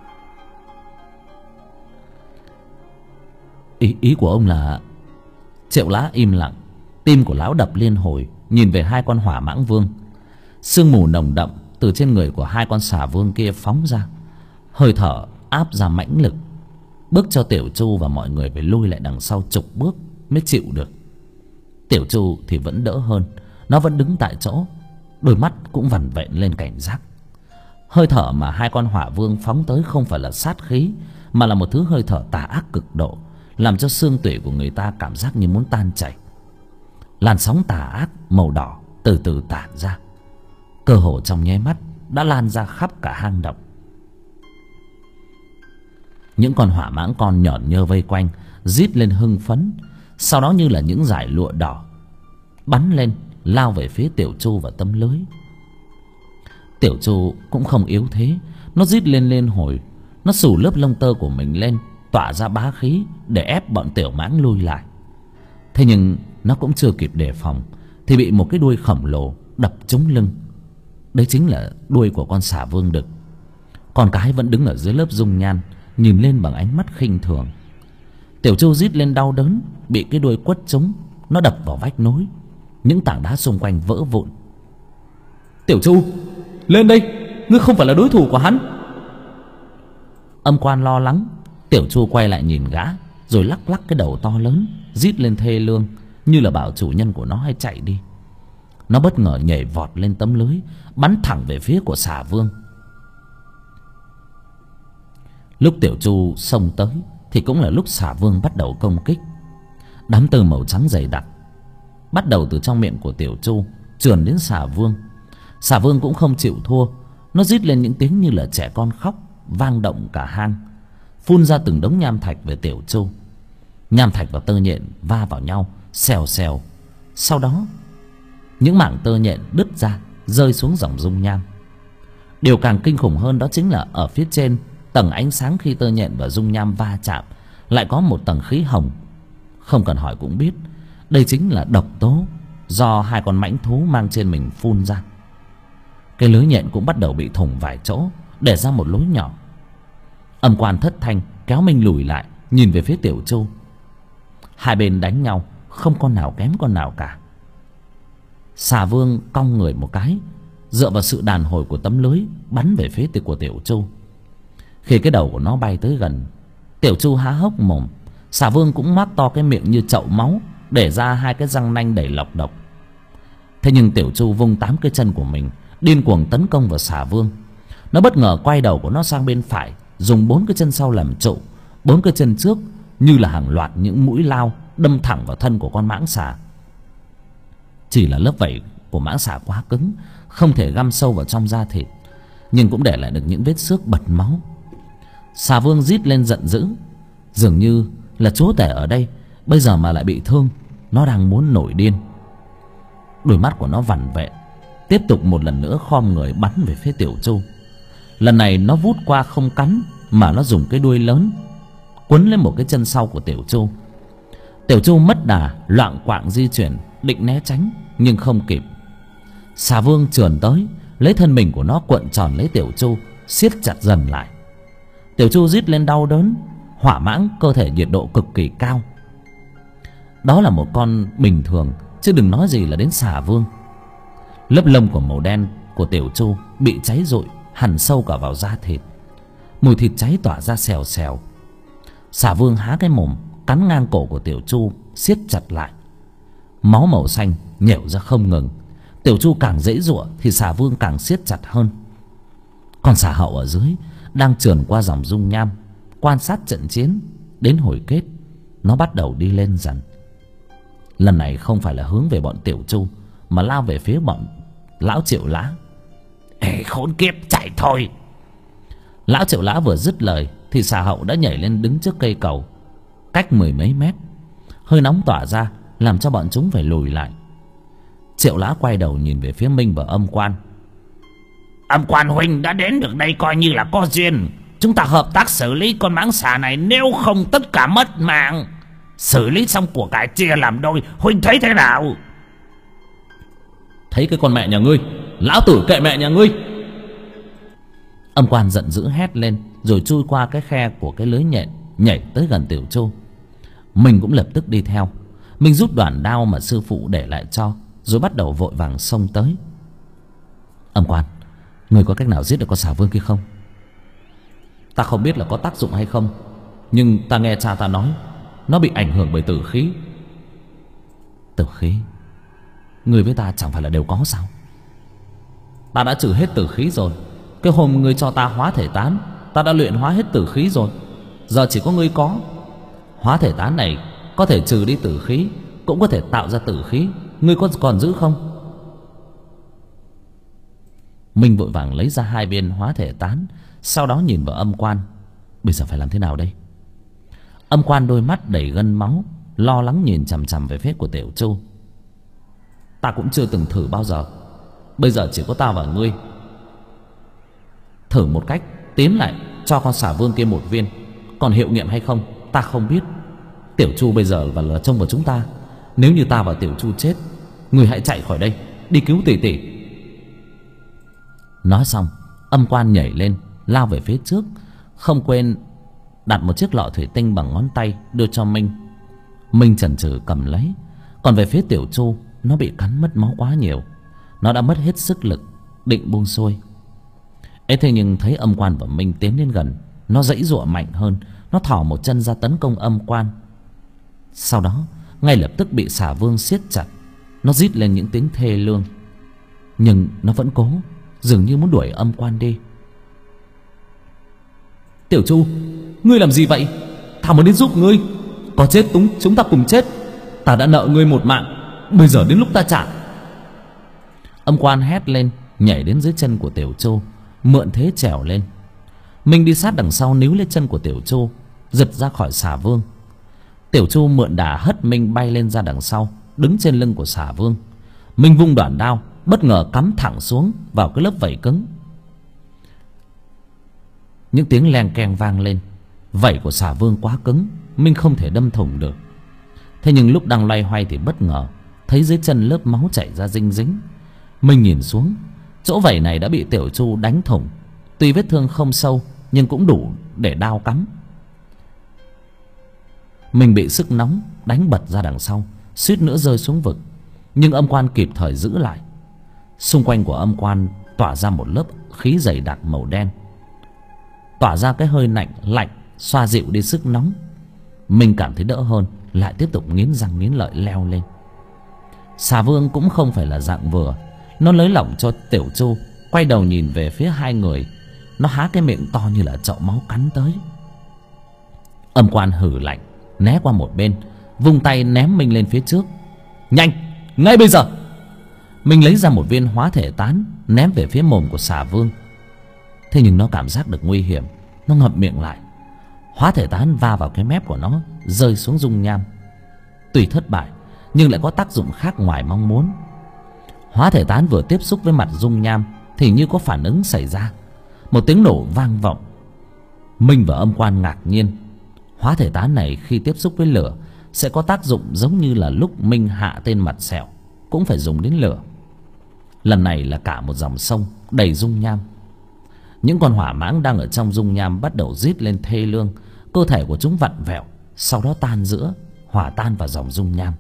[SPEAKER 3] Ý của ông là... Triệu Lã im lặng. Tim của lão đập liên hồi, nhìn về hai con hỏa mãng vương. Sương mù nồng đậm từ trên người của hai con xà vương kia phóng ra, hơi thở áp ra mãnh lực, bước cho Tiểu Chu và mọi người phải lui lại đằng sau chục bước mới chịu được. Tiểu Chu thì vẫn đỡ hơn. Nó vẫn đứng tại chỗ, đôi mắt cũng vằn vện lên cảnh giác. Hơi thở mà hai con hỏa vương phóng tới không phải là sát khí, mà là một thứ hơi thở tà ác cực độ, làm cho xương tủy của người ta cảm giác như muốn tan chảy. Làn sóng tà ác màu đỏ từ từ tản ra, cơ hồ trong nháy mắt đã lan ra khắp cả hang động. Những con hỏa mãng con nhởn nhơ vây quanh, rít lên hưng phấn. Sau đó như là những dải lụa đỏ bắn lên, lao về phía Tiểu Chu và tấm lưới. Tiểu Chu cũng không yếu thế. Nó rít lên liên hồi. Nó xù lớp lông tơ của mình lên, tỏa ra bá khí để ép bọn tiểu mãng lui lại. Thế nhưng nó cũng chưa kịp đề phòng thì bị một cái đuôi khổng lồ đập trúng lưng. Đấy chính là đuôi của con xà vương đực. Con cái vẫn đứng ở dưới lớp dung nhan, nhìn lên bằng ánh mắt khinh thường. Tiểu Chu rít lên đau đớn, bị cái đuôi quất trúng. Nó đập vào vách núi, những tảng đá xung quanh vỡ vụn.
[SPEAKER 2] Tiểu Chu, lên đây, ngươi không phải là đối thủ của hắn.
[SPEAKER 3] Âm Quan lo lắng. Tiểu Chu quay lại nhìn gã, rồi lắc lắc cái đầu to lớn, rít lên thê lương, như là bảo chủ nhân của nó hay chạy đi. Nó bất ngờ nhảy vọt lên tấm lưới, bắn thẳng về phía của xà vương. Lúc Tiểu Chu xông tới thì cũng là lúc xà vương bắt đầu công kích. Đám tơ màu trắng dày đặc bắt đầu từ trong miệng của Tiểu Chu trườn đến xà vương. Xà vương cũng không chịu thua. Nó rít lên những tiếng như là trẻ con khóc, vang động cả hang, phun ra từng đống nham thạch về Tiểu Chu. Nham thạch và tơ nhện va vào nhau, xèo xèo. Sau đó những mảng tơ nhện đứt ra, rơi xuống dòng dung nham. Điều càng kinh khủng hơn đó chính là ở phía trên tầng ánh sáng, khi tơ nhện và dung nham va chạm, lại có một tầng khí hồng. Không cần hỏi cũng biết, đây chính là độc tố do hai con mãnh thú mang trên mình phun ra. Cái lưới nhện cũng bắt đầu bị thủng vài chỗ, để ra một lối nhỏ. Âm Quan thất thanh kéo Minh lùi lại, nhìn về phía Tiểu Chu. Hai bên đánh nhau, không con nào kém con nào cả. Xà vương cong người một cái, dựa vào sự đàn hồi của tấm lưới, bắn về phía của Tiểu Chu. Khi cái đầu của nó bay tới gần, Tiểu Chu há hốc mồm. Xà vương cũng mắt to cái miệng như chậu máu, để ra hai cái răng nanh đầy lọc độc. Thế nhưng Tiểu Chu vung 8 cái chân của mình, điên cuồng tấn công vào xà vương. Nó bất ngờ quay đầu của nó sang bên phải, dùng 4 cái chân sau làm trụ, 4 cái chân trước như là hàng loạt những mũi lao đâm thẳng vào thân của con mãng xà. Chỉ là lớp vảy của mãng xà quá cứng, không thể găm sâu vào trong da thịt, nhưng cũng để lại được những vết xước bật máu. Xà vương rít lên giận dữ, dường như là chúa tể ở đây bây giờ mà lại bị thương, nó đang muốn nổi điên. Đôi mắt của nó vằn vện, tiếp tục một lần nữa khom người bắn về phía Tiểu Chu. Lần này nó vút qua không cắn, mà nó dùng cái đuôi lớn quấn lên một cái chân sau của Tiểu Chu. Tiểu Chu mất đà, loạng quạng di chuyển định né tránh, nhưng không kịp. Xà vương trườn tới, lấy thân mình của nó cuộn tròn lấy Tiểu Chu, siết chặt dần lại. Tiểu Chu rít lên đau đớn. Hỏa mãng cơ thể nhiệt độ cực kỳ cao. Đó là một con bình thường, chứ đừng nói gì là đến xà vương. Lớp lông của màu đen của Tiểu Chu bị cháy rụi, hằn sâu cả vào da thịt. Mùi thịt cháy tỏa ra xèo xèo. Xà vương há cái mồm cắn ngang cổ của Tiểu Chu, siết chặt lại. Máu màu xanh nhểu ra không ngừng. Tiểu Chu càng giãy giụa thì xà vương càng siết chặt hơn. Còn xà hậu ở dưới đang trườn qua dòng dung nham, quan sát trận chiến. Đến hồi kết, nó bắt đầu đi lên dần. Lần này không phải là hướng về bọn Tiểu Chu, mà lao về phía bọn lão Triệu Lã.
[SPEAKER 2] Ê khốn kiếp, chạy thôi.
[SPEAKER 3] Lão Triệu Lã vừa dứt lời thì xà hậu đã nhảy lên đứng trước cây cầu, cách 10 mấy mét. Hơi nóng tỏa ra làm cho bọn chúng phải lùi lại. Triệu Lã quay đầu nhìn về phía Minh và Âm Quan.
[SPEAKER 2] Âm Quan huynh đã đến được đây coi như là có duyên. Chúng ta hợp tác xử lý con mãng xà này, nếu không tất cả mất mạng. Xử lý xong của cải chia làm đôi, huynh thấy thế nào?
[SPEAKER 3] Thấy cái con mẹ nhà ngươi, lão tử kệ mẹ nhà ngươi. Âm Quan giận dữ hét lên, rồi chui qua cái khe của cái lưới nhện, nhảy tới gần Tiểu Chu. Mình cũng lập tức đi theo. Mình rút đoạn đao mà sư phụ để lại cho, rồi bắt đầu vội vàng xông tới. Âm Quan, ngươi có cách nào giết được con xà vương kia không? Ta không biết là có tác dụng hay không, nhưng ta nghe cha ta nói nó bị ảnh hưởng bởi tử khí. Tử khí? Ngươi với ta chẳng phải là đều có sao? Ta đã trừ hết tử khí rồi. Cái hôm ngươi cho ta hóa thể tán, ta đã luyện hóa hết tử khí rồi. Giờ chỉ có ngươi có. Hóa thể tán này có thể trừ đi tử khí, cũng có thể tạo ra tử khí. Ngươi có còn giữ không? Minh vội vàng lấy ra 2 viên hóa thể tán, sau đó nhìn vào Âm Quan. Bây giờ phải làm thế nào đây? Âm Quan đôi mắt đầy gân máu, lo lắng nhìn chằm chằm về phía của Tiểu Chu. Ta cũng chưa từng thử bao giờ. Bây giờ chỉ có ta và ngươi. Thử một cách, tiến lại cho con xà vương kia 1 viên. Còn hiệu nghiệm hay không ta không biết. Tiểu Chu bây giờ và là trông vào chúng ta. Nếu như ta và Tiểu Chu chết, ngươi hãy chạy khỏi đây, đi cứu tỷ tỷ. Nói xong, Âm Quan nhảy lên, lao về phía trước, không quên đặt một chiếc lọ thủy tinh bằng ngón tay đưa cho Minh. Minh chần chừ cầm lấy. Còn về phía Tiểu Chu, nó bị cắn mất máu quá nhiều, nó đã mất hết sức lực, định buông xuôi. Ấy thế nhưng thấy Âm Quan và Minh tiến đến gần, nó giãy giụa mạnh hơn. Nó thò một chân ra tấn công Âm Quan. Sau đó ngay lập tức bị xà vương siết chặt. Nó rít lên những tiếng thê lương, nhưng nó vẫn cố, dường như muốn đuổi Âm Quan đi. Tiểu Chu, ngươi làm gì vậy? Ta muốn đến giúp ngươi. Có chết chúng ta cùng chết. Ta đã nợ ngươi 1 mạng, bây giờ đến lúc ta trả. Âm Quan hét lên, nhảy đến dưới chân của Tiểu Chu, mượn thế trèo lên. Minh đi sát đằng sau níu lên chân của Tiểu Chu, giật ra khỏi xà vương. Tiểu Chu mượn đà hất Minh bay lên ra đằng sau, đứng trên lưng của xà vương. Minh vung đoạn đao, bất ngờ cắm thẳng xuống vào cái lớp vảy cứng. Những tiếng leng keng vang lên. Vảy của xà vương quá cứng, Minh không thể đâm thủng được. Thế nhưng lúc đang loay hoay thì bất ngờ thấy dưới chân lớp máu chảy ra rinh dính. Minh nhìn xuống, chỗ vảy này đã bị Tiểu Chu đánh thủng. Tuy vết thương không sâu, nhưng cũng đủ để đao cắm. Minh bị sức nóng đánh bật ra đằng sau, suýt nữa rơi xuống vực. Nhưng Âm Quan kịp thời giữ lại. Xung quanh của Âm Quan tỏa ra một lớp khí dày đặc màu đen, tỏa ra cái hơi lạnh xoa dịu đi sức nóng. Mình cảm thấy đỡ hơn, lại tiếp tục nghiến răng nghiến lợi leo lên. Xà vương cũng không phải là dạng vừa. Nó lấy lỏng cho Tiểu Chu, quay đầu nhìn về phía 2 người. Nó há cái miệng to như là chậu máu cắn tới. Âm Quan hử lạnh, né qua một bên, vung tay ném Minh lên phía trước. Nhanh, ngay bây giờ! Minh lấy ra một viên hóa thể tán ném về phía mồm của xà vương. Thế nhưng nó cảm giác được nguy hiểm, nó ngậm miệng lại. Hóa thể tán va vào cái mép của nó, rơi xuống dung nham. Tuy thất bại nhưng lại có tác dụng khác ngoài mong muốn. Hóa thể tán vừa tiếp xúc với mặt dung nham thì như có phản ứng xảy ra, một tiếng nổ vang vọng. Minh và Âm Quan ngạc nhiên. Hóa thể tán này khi tiếp xúc với lửa sẽ có tác dụng giống như là lúc Minh hạ tên mặt sẹo cũng phải dùng đến lửa. Lần này là cả một dòng sông đầy dung nham. Những con hỏa mãng đang ở trong dung nham bắt đầu rít lên thê lương. Cơ thể của chúng vặn vẹo, sau đó tan rã, hòa tan vào dòng dung nham.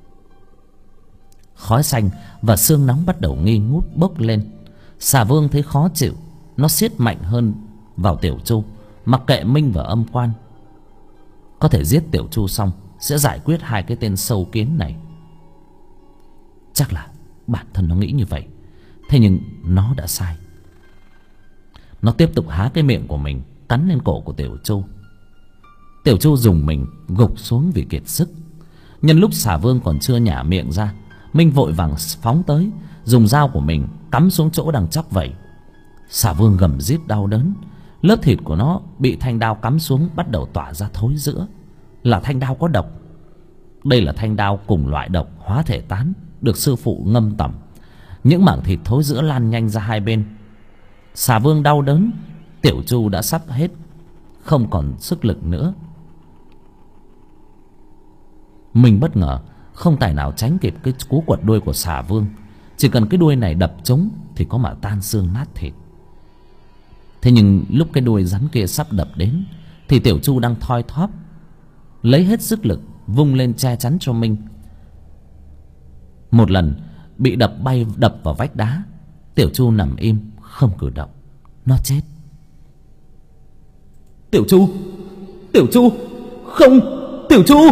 [SPEAKER 3] Khói xanh và sương nóng bắt đầu nghi ngút bốc lên. Xà vương thấy khó chịu, nó siết mạnh hơn vào Tiểu Chu, mặc kệ Minh và Âm Quan. Có thể giết Tiểu Chu xong sẽ giải quyết hai cái tên sâu kiến này. Chắc là bản thân nó nghĩ như vậy. Thế nhưng nó đã sai. Nó tiếp tục há cái miệng của mình cắn lên cổ của Tiểu Chu. Tiểu Chu dùng mình gục xuống vì kiệt sức. Nhân lúc xà vương còn chưa nhả miệng ra, Minh vội vàng phóng tới, dùng dao của mình cắm xuống chỗ đang chóc vẩy. Xà vương gầm rít đau đớn. Lớp thịt của nó bị thanh đao cắm xuống bắt đầu tỏa ra thối rữa. Là thanh đao có độc. Đây là thanh đao cùng loại độc hóa thể tán được sư phụ ngâm tẩm. Những mảng thịt thối rữa lan nhanh ra hai bên. Xà vương đau đớn. Tiểu Chu đã sắp hết, không còn sức lực nữa. Mình bất ngờ không tài nào tránh kịp cái cú quật đuôi của xà vương. Chỉ cần cái đuôi này đập trúng thì có mà tan xương nát thịt. Thế nhưng lúc cái đuôi rắn kia sắp đập đến thì Tiểu Chu đang thoi thóp, lấy hết sức lực vung lên che chắn cho Minh. Một lần bị đập vào vách đá, Tiểu Chu nằm im không cử động. Nó chết.
[SPEAKER 1] Tiểu Chu, Tiểu Chu, không, Tiểu Chu!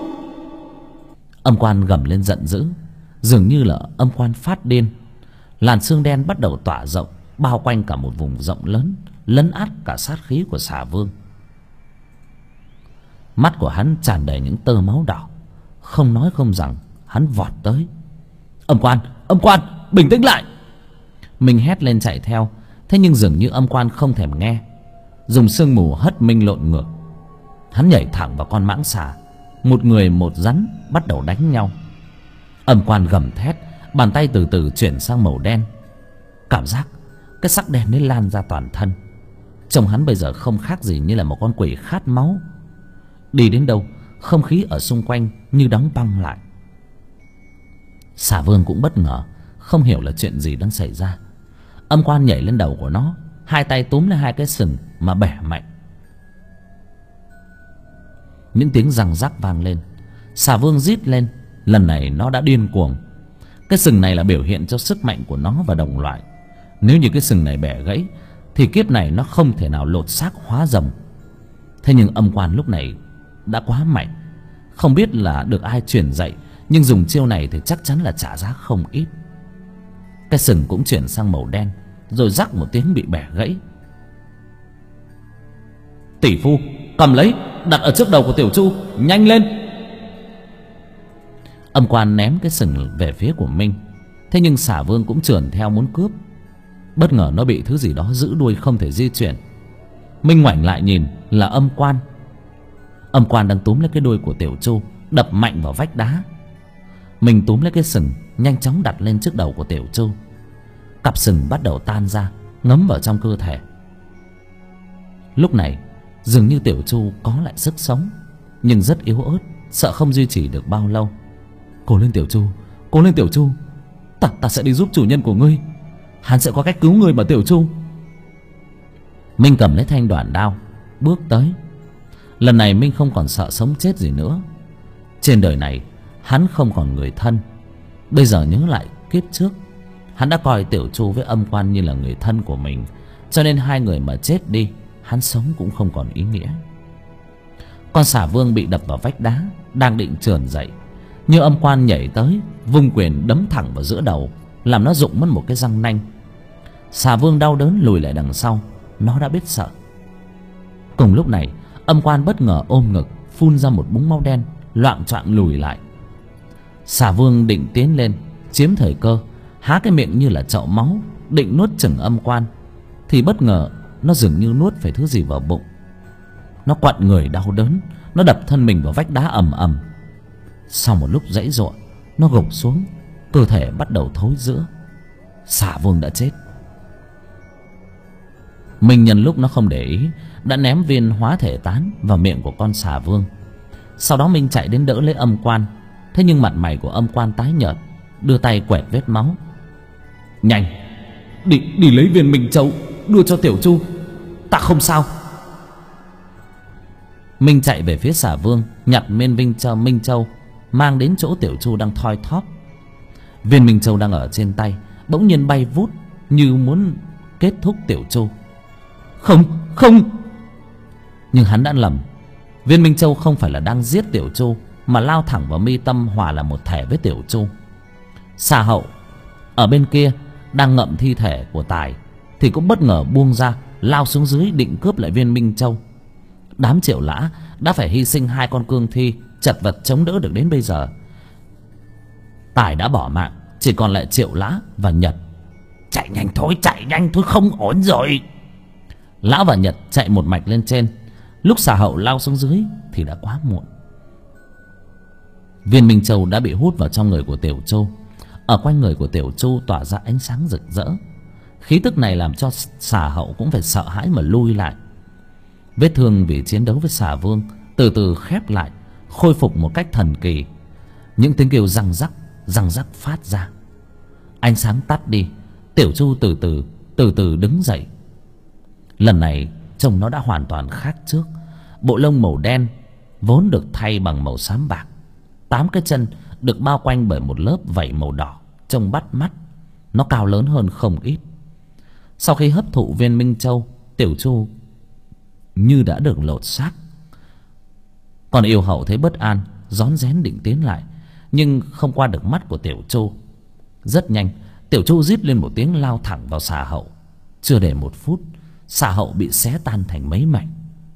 [SPEAKER 3] Âm Quan gầm lên giận dữ. Dường như là Âm Quan phát điên. Làn xương đen bắt đầu tỏa rộng, bao quanh cả một vùng rộng lớn, lấn át cả sát khí của xà vương. Mắt của hắn tràn đầy những tơ máu đỏ. Không nói không rằng, hắn vọt tới. Âm Quan, bình tĩnh lại! Mình hét lên chạy theo. Thế nhưng dường như Âm Quan không thèm nghe, dùng sương mù hất Minh lộn ngược. Hắn nhảy thẳng vào con mãng xà. Một người một rắn bắt đầu đánh nhau. Âm Quan gầm thét, bàn tay từ từ chuyển sang màu đen. Cảm giác cái sắc đen ấy lan ra toàn thân. Trông hắn bây giờ không khác gì như là một con quỷ khát máu. Đi đến đâu không khí ở xung quanh như đóng băng lại. Xà vương cũng bất ngờ, không hiểu là chuyện gì đang xảy ra. Âm Quan nhảy lên đầu của nó, hai tay túm lấy hai cái sừng mà bẻ mạnh. Những tiếng răng rắc vang lên. Xà vương rít lên. Lần này nó đã điên cuồng. Cái sừng này là biểu hiện cho sức mạnh của nó và đồng loại. Nếu như cái sừng này bẻ gãy thì kiếp này nó không thể nào lột xác hóa rồng. Thế nhưng Âm Quan lúc này đã quá mạnh. Không biết là được ai truyền dạy, nhưng dùng chiêu này thì chắc chắn là trả giá không ít. Cái sừng cũng chuyển sang màu đen, rồi rắc một tiếng bị bẻ gãy. Tỷ phu, cầm lấy, đặt ở trước đầu của Tiểu Chu, nhanh lên! Âm Quan ném cái sừng về phía của Minh. Thế nhưng xà vương cũng trườn theo muốn cướp. Bất ngờ nó bị thứ gì đó giữ đuôi không thể di chuyển. Minh ngoảnh lại nhìn là Âm Quan. Âm Quan đang túm lấy cái đuôi của Tiểu Chu, đập mạnh vào vách đá. Minh túm lấy cái sừng, nhanh chóng đặt lên trước đầu của Tiểu Chu. Cặp sừng bắt đầu tan ra, ngấm vào trong cơ thể. Lúc này dường như Tiểu Chu có lại sức sống, nhưng rất yếu ớt, sợ không duy trì được bao lâu. Cố lên Tiểu Chu, cố lên Tiểu Chu, ta sẽ đi giúp chủ nhân của ngươi. Hắn sẽ có cách cứu ngươi mà Tiểu Chu. Minh cầm lấy thanh đoản đao, bước tới. Lần này Minh không còn sợ sống chết gì nữa. Trên đời này hắn không còn người thân. Bây giờ nhớ lại kiếp trước, hắn đã coi Tiểu Chu với Âm Quan như là người thân của mình. Cho nên hai người mà chết đi, hắn sống cũng không còn ý nghĩa. Con xà vương bị đập vào vách đá, đang định trườn dậy, như Âm Quan nhảy tới, vung quyền đấm thẳng vào giữa đầu, làm nó rụng mất một cái răng nanh. Xà vương đau đớn lùi lại đằng sau. Nó đã biết sợ. Cùng lúc này Âm Quan bất ngờ ôm ngực phun ra một búng máu đen, loạng choạng lùi lại. Xà Vương định tiến lên chiếm thời cơ, há cái miệng như là chậu máu, định nuốt chửng Âm Quan, thì bất ngờ nó dường như nuốt phải thứ gì vào bụng. Nó quặn người đau đớn, nó đập thân mình vào vách đá ầm ầm. Sau một lúc giãy giụa, nó gục xuống, cơ thể bắt đầu thối rữa. Xà Vương đã chết. Mình nhân lúc nó không để ý, đã ném viên hóa thể tán vào miệng của con xà vương. Sau đó Minh chạy đến đỡ lấy Âm Quan. Thế nhưng mặt mày của Âm Quan tái nhợt, đưa tay quẹt vết máu. Nhanh, đi lấy viên Minh Châu đưa cho Tiểu Chu, ta không sao. Minh chạy về phía xà vương, nhặt viên Minh Châu mang đến chỗ Tiểu Chu đang thoi thóp. Viên Minh Châu đang ở trên tay bỗng nhiên bay vút, như muốn kết thúc Tiểu Chu. Không. Nhưng hắn đã lầm. Viên Minh Châu không phải là đang giết Tiểu Chu, mà lao thẳng vào mi tâm, hòa là một thể với Tiểu Chu. Xà Hậu ở bên kia đang ngậm thi thể của Tài thì cũng bất ngờ buông ra, lao xuống dưới định cướp lại viên Minh Châu. Đám Triệu Lã đã phải hy sinh 2 con cương thi chật vật chống đỡ được đến bây giờ. Tài đã bỏ mạng, chỉ còn lại Triệu Lã và Nhật.
[SPEAKER 2] Chạy nhanh thôi, không ổn rồi.
[SPEAKER 3] Lã và Nhật chạy một mạch lên trên. Lúc Xà Hậu lao xuống dưới thì đã quá muộn. Viên Minh Châu đã bị hút vào trong người của Tiểu Chu. Ở quanh người của Tiểu Chu tỏa ra ánh sáng rực rỡ. Khí tức này làm cho Xà Hậu cũng phải sợ hãi mà lui lại. Vết thương vì chiến đấu với Xà Vương từ từ khép lại, khôi phục một cách thần kỳ. Những tiếng kêu răng rắc phát ra. Ánh sáng tắt đi, Tiểu Chu từ từ đứng dậy. Lần này trông nó đã hoàn toàn khác trước. Bộ lông màu đen vốn được thay bằng màu xám bạc. 8 cái chân được bao quanh bởi một lớp vảy màu đỏ, trông bắt mắt. Nó cao lớn hơn không ít. Sau khi hấp thụ viên Minh Châu, Tiểu Chu như đã được lột xác. Còn Yêu Hậu thấy bất an, rón rén định tiến lại, nhưng không qua được mắt của Tiểu Chu. Rất nhanh, Tiểu Chu rít lên một tiếng, lao thẳng vào Xà Hậu. Chưa đầy 1 phút, Xà Hậu bị xé tan thành mấy mảnh.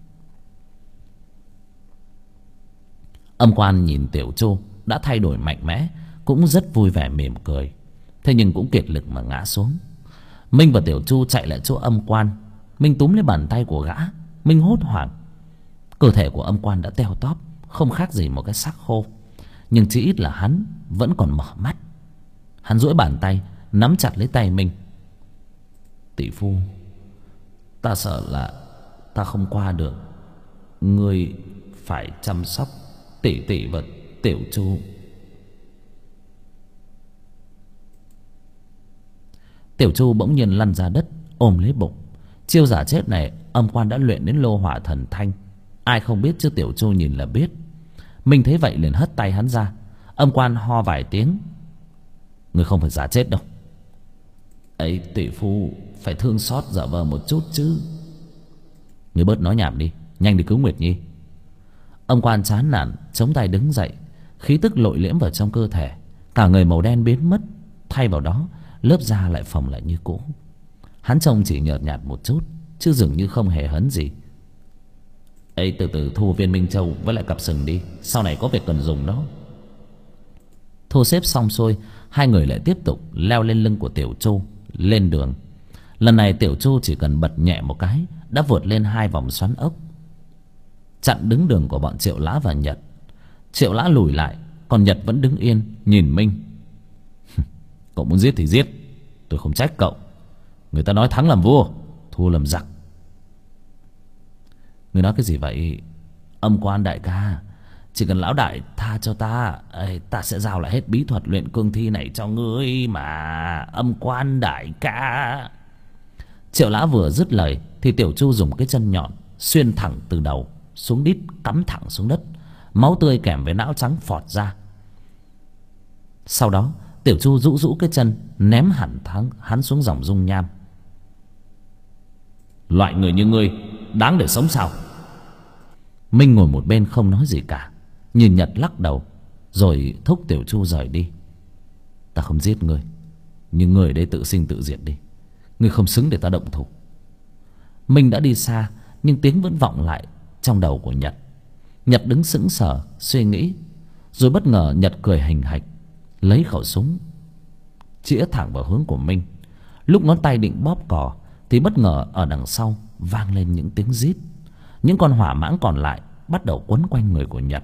[SPEAKER 3] Âm Quan nhìn Tiểu Chu đã thay đổi mạnh mẽ, cũng rất vui vẻ mỉm cười. Thế nhưng cũng kiệt lực mà ngã xuống. Minh và Tiểu Chu chạy lại chỗ Âm Quan. Minh túm lấy bàn tay của gã. Minh hốt hoảng. Cơ thể của Âm Quan đã teo tóp, không khác gì một cái xác khô. Nhưng chỉ ít là hắn vẫn còn mở mắt. Hắn duỗi bàn tay nắm chặt lấy tay Minh. Tỷ phu, ta sợ là ta không qua được. Ngươi phải chăm sóc tỷ tỷ và Tiểu Chu. Tiểu Chu bỗng nhiên lăn ra đất, ôm lấy bụng. Chiêu giả chết này Âm Quan đã luyện đến lô hỏa thần thanh. Ai không biết chứ Tiểu Chu nhìn là biết. Minh thấy vậy liền hất tay hắn ra. Âm Quan ho vài tiếng. Ngươi không phải giả chết đâu. Ấy, tỷ phu phải thương xót giả vờ một chút chứ. Ngươi bớt nói nhảm đi, nhanh đi cứu Nguyệt Nhi. Âm Quan chán nản chống tay đứng dậy. Khí tức lội liễm vào trong cơ thể. Cả người màu đen biến mất, thay vào đó lớp da lại phồng lại như cũ. Hắn trông chỉ nhợt nhạt một chút, chứ dường như không hề hấn gì. Ấy, từ từ thu viên Minh Châu với lại cặp sừng đi, sau này có việc cần dùng đó. Thu xếp xong xuôi, hai người lại tiếp tục leo lên lưng của Tiểu Chu, lên đường. Lần này Tiểu Chu chỉ cần bật nhẹ một cái đã vượt lên 2 vòng xoắn ốc, chặn đứng đường của bọn Triệu Lã và Nhật. Triệu Lã lùi lại, còn Nhật vẫn đứng yên nhìn Minh. Cậu muốn giết thì giết, tôi không trách cậu. Người ta nói thắng làm vua, thua làm giặc. Người nói cái gì vậy? Âm Quan đại ca, chỉ cần lão đại tha cho ta, ta sẽ giao lại hết bí thuật luyện cương thi này cho ngươi mà. Âm Quan đại ca. Triệu Lã vừa dứt lời thì Tiểu Chu dùng cái chân nhọn xuyên thẳng từ đầu xuống đít, cắm thẳng xuống đất. Máu tươi kèm với não trắng phọt ra. Sau đó Tiểu Chu rũ cái chân, ném hẳn hắn xuống dòng dung nham. Loại người như ngươi đáng để sống sao? Minh ngồi một bên không nói gì cả, nhìn Nhật lắc đầu, rồi thúc Tiểu Chu rời đi. Ta không giết ngươi, nhưng ngươi ở đây tự sinh tự diệt đi. Ngươi không xứng để ta động thủ. Minh đã đi xa, nhưng tiếng vẫn vọng lại trong đầu của Nhật. Nhật đứng sững sờ suy nghĩ, rồi bất ngờ Nhật cười hình hạch, lấy khẩu súng chĩa thẳng vào hướng của Minh. Lúc ngón tay định bóp cò thì bất ngờ ở đằng sau vang lên những tiếng rít. Những con hỏa mãng còn lại bắt đầu quấn quanh người của Nhật.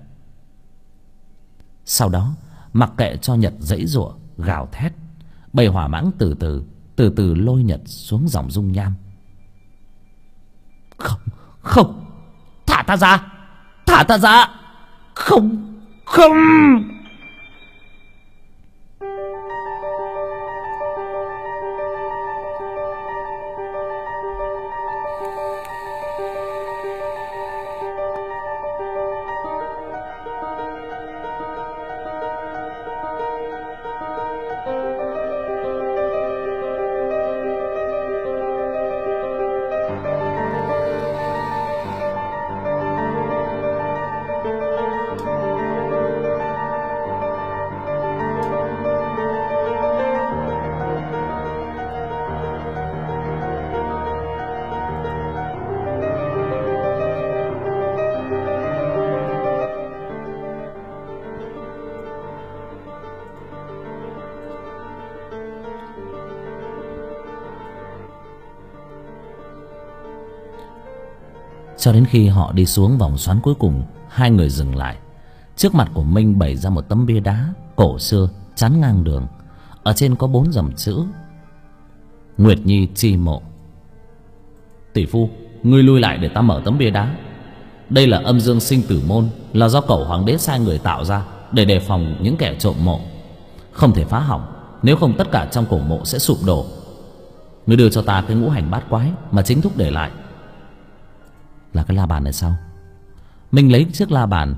[SPEAKER 3] Sau đó mặc kệ cho Nhật giãy giụa gào thét, bầy hỏa mãng từ từ lôi Nhật xuống dòng dung nham.
[SPEAKER 1] Không, không, thả ta ra, thả ta ra. Không, không.
[SPEAKER 3] Cho đến khi họ đi xuống vòng xoắn cuối cùng, hai người dừng lại. Trước mặt của Minh bày ra một tấm bia đá cổ xưa chắn ngang đường. Ở trên có 4 dòng chữ: Nguyệt Nhi chi mộ. Tỷ phu, ngươi lui lại để ta mở tấm bia đá. Đây là âm dương sinh tử môn, là do cẩu hoàng đế sai người tạo ra để đề phòng những kẻ trộm mộ. Không thể phá hỏng, nếu không tất cả trong cổ mộ sẽ sụp đổ. Ngươi đưa cho ta cái ngũ hành bát quái mà chính thúc để lại. Là cái la bàn này sao? Minh lấy chiếc la bàn.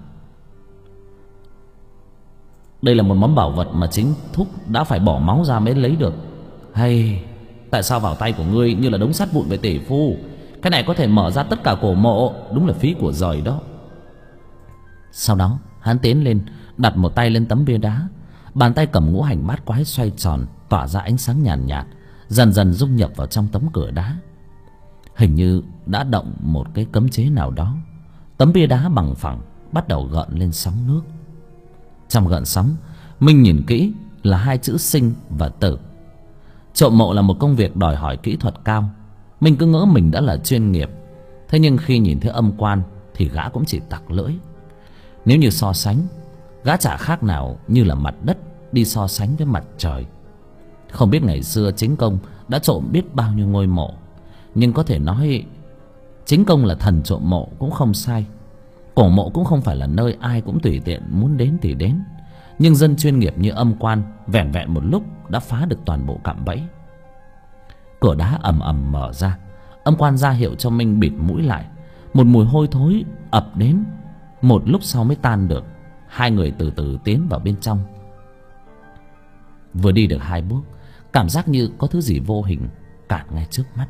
[SPEAKER 3] Đây là một món bảo vật mà chính thúc đã phải bỏ máu ra mới lấy được. Hay tại sao vào tay của ngươi như là đống sắt vụn với tỷ phu? Cái này có thể mở ra tất cả cổ mộ, đúng là phí của giời đó. Sau đó hắn tiến lên, đặt một tay lên tấm bia đá. Bàn tay cầm ngũ hành bát quái xoay tròn, tỏa ra ánh sáng nhàn nhạt, dần dần dung nhập vào trong tấm cửa đá. Hình như đã động một cái cấm chế nào đó. Tấm bia đá bằng phẳng bắt đầu gợn lên sóng nước. Trong gợn sóng, Minh nhìn kỹ là 2 chữ sinh và tử. Trộm mộ là một công việc đòi hỏi kỹ thuật cao. Minh cứ ngỡ mình đã là chuyên nghiệp. Thế nhưng khi nhìn thấy âm quan thì gã cũng chỉ tặc lưỡi. Nếu như so sánh, gã chả khác nào như là mặt đất đi so sánh với mặt trời. Không biết ngày xưa chính công đã trộm biết bao nhiêu ngôi mộ, nhưng có thể nói chính công là thần trộm mộ cũng không sai. Cổ mộ cũng không phải là nơi ai cũng tùy tiện muốn đến thì đến. Nhưng dân chuyên nghiệp như âm quan vẻn vẹn một lúc đã phá được toàn bộ cạm bẫy. Cửa đá ầm ầm mở ra. Âm quan ra hiệu cho Minh bịt mũi lại. Một mùi hôi thối ập đến. Một lúc sau mới tan được. Hai người từ từ tiến vào bên trong. Vừa đi được 2 bước, cảm giác như có thứ gì vô hình cản ngay trước mắt.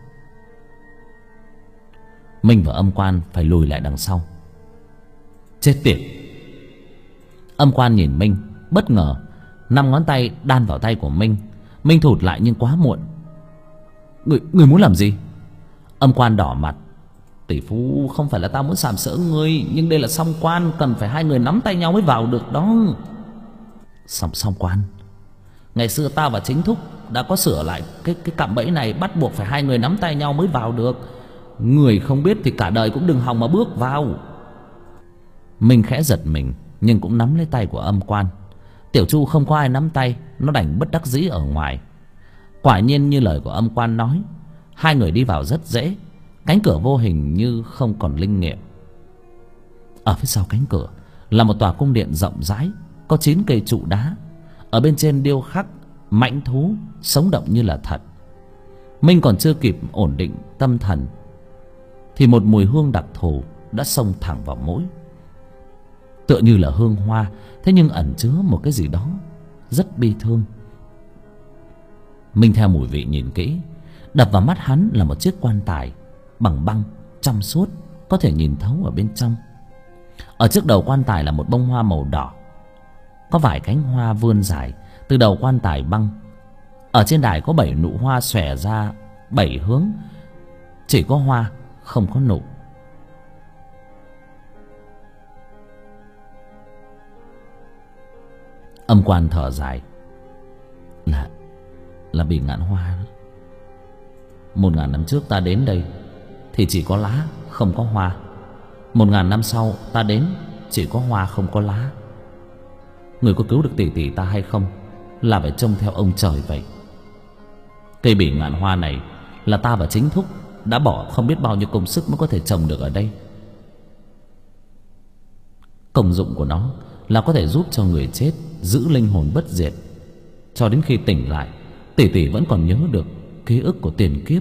[SPEAKER 3] Minh và âm quan phải lùi lại đằng sau. Chết tiệt! Âm quan nhìn Minh, bất ngờ 5 ngón tay đan vào tay của Minh. Minh thụt lại nhưng quá muộn. Người muốn làm gì? Âm quan đỏ mặt. Tỷ phu, không phải là tao muốn sàm sỡ ngươi, nhưng đây là song quan, cần phải 2 người nắm tay nhau mới vào được đó. Song quan? Ngày xưa tao và chính thúc đã có sửa lại cái cạm bẫy này, bắt buộc phải 2 người nắm tay nhau mới vào được. Người không biết thì cả đời cũng đừng hòng mà bước vào. Minh khẽ giật mình, nhưng cũng nắm lấy tay của âm quan. Tiểu Chu không có ai nắm tay, nó đành bất đắc dĩ ở ngoài. Quả nhiên như lời của âm quan nói, 2 người đi vào rất dễ. Cánh cửa vô hình như không còn linh nghiệm. Ở phía sau cánh cửa là một tòa cung điện rộng rãi, có 9 cây trụ đá. Ở bên trên điêu khắc mãnh thú sống động như là thật. Minh còn chưa kịp ổn định tâm thần thì một mùi hương đặc thù đã xông thẳng vào mũi. Tựa như là hương hoa, thế nhưng ẩn chứa một cái gì đó rất bi thương. Minh theo mùi vị nhìn kỹ, đập vào mắt hắn là một chiếc quan tài bằng băng trong suốt, có thể nhìn thấu ở bên trong. Ở trước đầu quan tài là một bông hoa màu đỏ, có vài cánh hoa vươn dài từ đầu quan tài băng. Ở trên đài có 7 nụ hoa xòe ra 7 hướng, chỉ có hoa không có nụ. Âm quan thở dài. Là Bỉ Ngạn Hoa đó. 1000 năm trước ta đến đây thì chỉ có lá không có hoa. 1000 năm sau ta đến chỉ có hoa không có lá. Người có cứu được tỷ tỷ ta hay không là phải trông theo ông trời vậy. Cây Bỉ Ngạn Hoa này là ta và chính thúc đã bỏ không biết bao nhiêu công sức mới có thể trồng được ở đây. Công dụng của nó là có thể giúp cho người chết giữ linh hồn bất diệt. Cho đến khi tỉnh lại, tỷ tỷ vẫn còn nhớ được ký ức của tiền kiếp.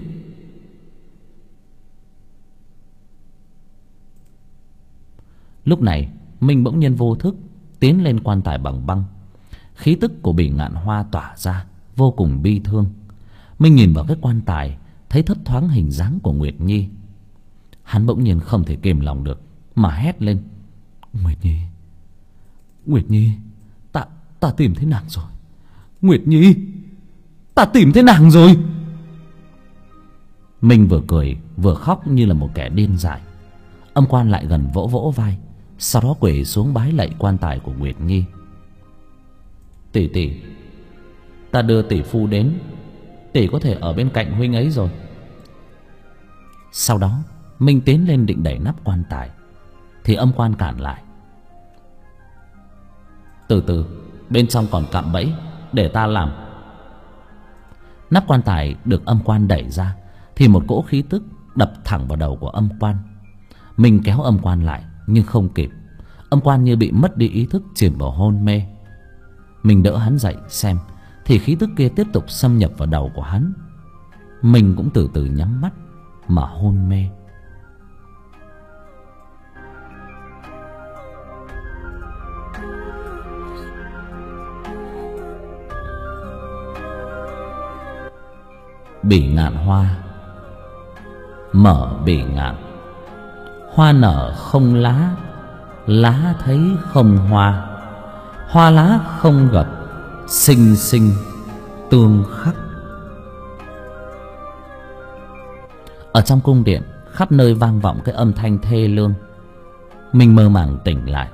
[SPEAKER 3] Lúc này Minh bỗng nhiên vô thức tiến lên quan tài bằng băng. Khí tức của Bỉ Ngạn Hoa tỏa ra vô cùng bi thương. Minh nhìn vào cái quan tài, thấy thấp thoáng hình dáng của Nguyệt Nhi. Hắn bỗng nhiên không thể kìm lòng được mà hét lên: Nguyệt Nhi, Nguyệt Nhi, ta tìm thấy nàng rồi. Nguyệt Nhi, ta tìm thấy nàng rồi. Minh vừa cười vừa khóc như là một kẻ điên dại. Âm quan lại gần vỗ vỗ vai, sau đó quỳ xuống bái lạy quan tài của Nguyệt Nhi. Tỷ tỷ, ta đưa tỷ phu đến, tỷ có thể ở bên cạnh huynh ấy rồi. Sau đó Minh tiến lên định đẩy nắp quan tài thì âm quan cản lại. Từ từ, bên trong còn cạm bẫy, để ta làm. Nắp quan tài được âm quan đẩy ra thì một cỗ khí tức đập thẳng vào đầu của âm quan. Minh kéo âm quan lại nhưng không kịp. Âm quan như bị mất đi ý thức, chìm vào hôn mê. Mình đỡ hắn dậy xem thì khí tức kia tiếp tục xâm nhập vào đầu của hắn. Mình cũng từ từ nhắm mắt mà hôn mê. Bỉ Ngạn Hoa. Mở bỉ ngạn, hoa nở không lá, lá thấy không hoa, hoa lá không gặp, sinh sinh tương khắc. Ở trong cung điện khắp nơi vang vọng cái âm thanh thê lương. Minh mơ màng tỉnh lại.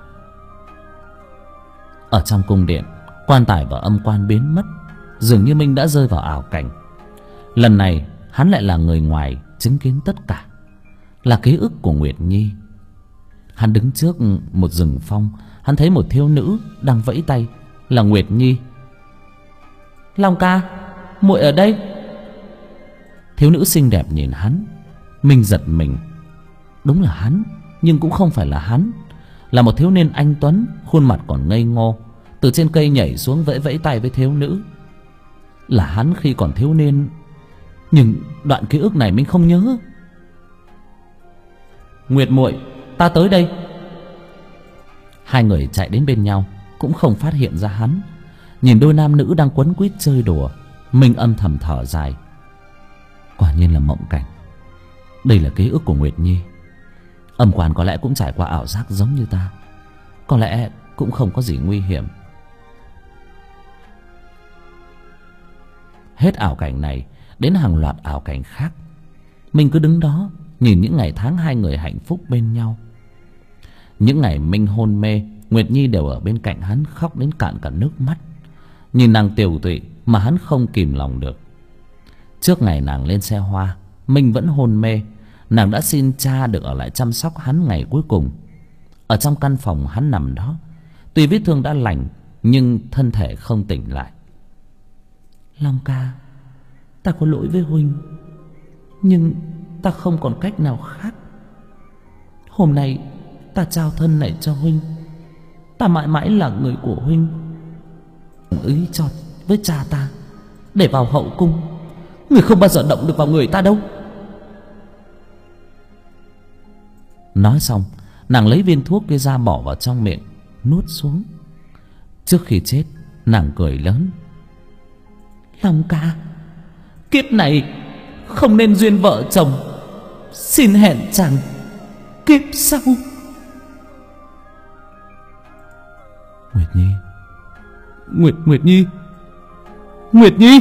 [SPEAKER 3] Ở trong cung điện, quan tài và âm quan biến mất. Dường như Minh đã rơi vào ảo cảnh. Lần này hắn lại là người ngoài chứng kiến tất cả, là ký ức của Nguyệt Nhi. Hắn đứng trước một rừng phong, hắn thấy một thiếu nữ đang vẫy tay, là Nguyệt Nhi. Long ca, muội ở đây. Thiếu nữ xinh đẹp nhìn hắn. Minh giật mình. Đúng là hắn, nhưng cũng không phải là hắn. Là một thiếu niên anh tuấn, khuôn mặt còn ngây ngô, từ trên cây nhảy xuống vẫy vẫy tay với thiếu nữ. Là hắn khi còn thiếu niên, nhưng đoạn ký ức này mình không nhớ. Nguyệt muội, ta tới đây. Hai người chạy đến bên nhau, cũng không phát hiện ra hắn. Nhìn đôi nam nữ đang quấn quýt chơi đùa, mình âm thầm thở dài. Quả nhiên là mộng cảnh. Đây là ký ức của Nguyệt Nhi. Âm quan có lẽ cũng trải qua ảo giác giống như ta. Có lẽ cũng không có gì nguy hiểm. Hết ảo cảnh này đến hàng loạt ảo cảnh khác. Mình cứ đứng đó nhìn những ngày tháng hai người hạnh phúc bên nhau. Những ngày Minh hôn mê, Nguyệt Nhi đều ở bên cạnh hắn, khóc đến cạn cả nước mắt. Nhìn nàng tiều tụy mà hắn không kìm lòng được. Trước ngày nàng lên xe hoa, Minh vẫn hôn mê. Nàng đã xin cha được ở lại chăm sóc hắn ngày cuối cùng. Ở trong căn phòng hắn nằm đó, tuy vết thương đã lành nhưng thân thể không tỉnh lại. Long ca, ta có lỗi với huynh, nhưng ta không còn cách nào khác. Hôm nay ta trao thân này cho huynh. Ta mãi mãi là người của huynh. Ý chọn với cha ta để vào hậu cung. Người không bao giờ động được vào người ta đâu. Nói xong, nàng lấy viên thuốc kia ra bỏ vào trong miệng, nuốt xuống. Trước khi chết, nàng cười lớn. Long ca, kiếp này không nên duyên vợ chồng, xin hẹn chàng kiếp sau. Nguyệt Nhi, Nguyệt Nhi, Nguyệt Nhi.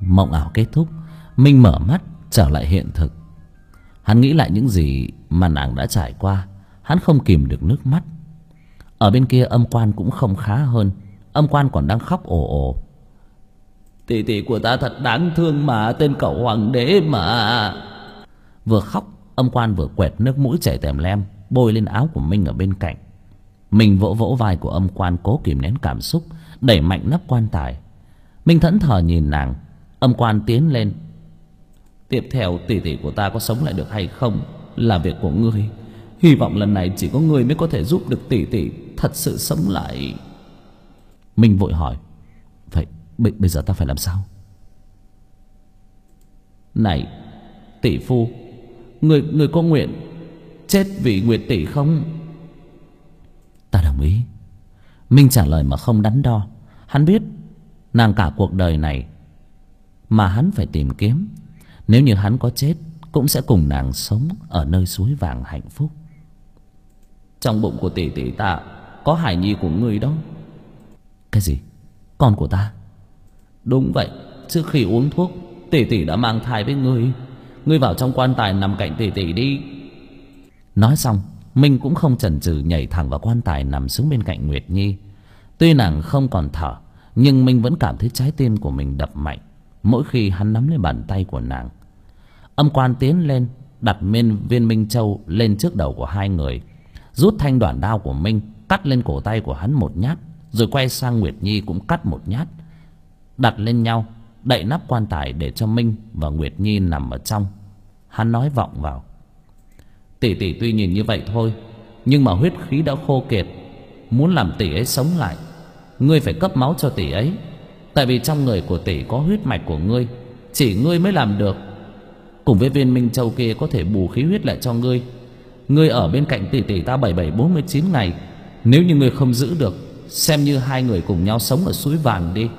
[SPEAKER 3] Mộng ảo kết thúc, Minh mở mắt trở lại hiện thực. Hắn nghĩ lại những gì mà nàng đã trải qua. Hắn không kìm được nước mắt. Ở bên kia Âm Quan cũng không khá hơn. Âm Quan còn đang khóc ồ ồ.
[SPEAKER 1] Tỷ tỷ của ta thật đáng thương mà, tên cậu hoàng đế mà.
[SPEAKER 3] Vừa khóc, Âm Quan vừa quẹt nước mũi chảy tèm lem bôi lên áo của Minh ở bên cạnh. Minh vỗ vỗ vai của Âm Quan cố kìm nén cảm xúc, đẩy mạnh nắp quan tài. Minh thẫn thờ nhìn nàng. Âm Quan tiến lên.
[SPEAKER 1] Tiếp theo tỷ tỷ của ta có sống lại được hay không là việc của ngươi. Hy vọng lần này chỉ có ngươi mới có thể giúp được tỷ tỷ thật sự sống lại.
[SPEAKER 3] Minh vội hỏi, vậy bây giờ ta phải làm sao?
[SPEAKER 1] Này tỷ phu, ngươi có nguyện chết vì Nguyệt tỷ không?
[SPEAKER 3] Ta đồng ý. Minh trả lời mà không đắn đo. Hắn biết nàng cả cuộc đời này mà hắn phải tìm kiếm. Nếu như hắn có chết cũng sẽ cùng nàng sống ở nơi suối vàng hạnh phúc.
[SPEAKER 1] Trong bụng của tỷ tỷ ta có hài nhi của ngươi đó.
[SPEAKER 3] Cái gì? Con của ta?
[SPEAKER 1] Đúng vậy. Trước khi uống thuốc, tỷ tỷ đã mang thai với ngươi. Ngươi vào trong quan tài nằm cạnh tỷ tỷ đi.
[SPEAKER 3] Nói xong, Minh cũng không chần chừ nhảy thẳng vào quan tài nằm xuống bên cạnh Nguyệt Nhi. Tuy nàng không còn thở, nhưng Minh vẫn cảm thấy trái tim của mình đập mạnh mỗi khi hắn nắm lấy bàn tay của nàng. Âm Quan tiến lên, đặt viên minh châu lên trước đầu của hai người, rút thanh đoản đao của Minh cắt lên cổ tay của hắn một nhát, rồi quay sang Nguyệt Nhi cũng cắt một nhát, đặt lên nhau, đậy nắp quan tài để cho Minh và Nguyệt Nhi nằm ở trong. Hắn nói vọng vào,
[SPEAKER 1] tỷ tỷ tuy nhìn như vậy thôi, nhưng mà huyết khí đã khô kiệt. Muốn làm tỷ ấy sống lại, ngươi phải cấp máu cho tỷ ấy. Tại vì trong người của tỷ có huyết mạch của ngươi, chỉ ngươi mới làm được. Cùng với viên minh châu kia có thể bù khí huyết lại cho ngươi. Ngươi ở bên cạnh tỷ tỷ ta 77-49 ngày. Nếu như ngươi không giữ được, xem như hai người cùng nhau sống ở suối vàng đi.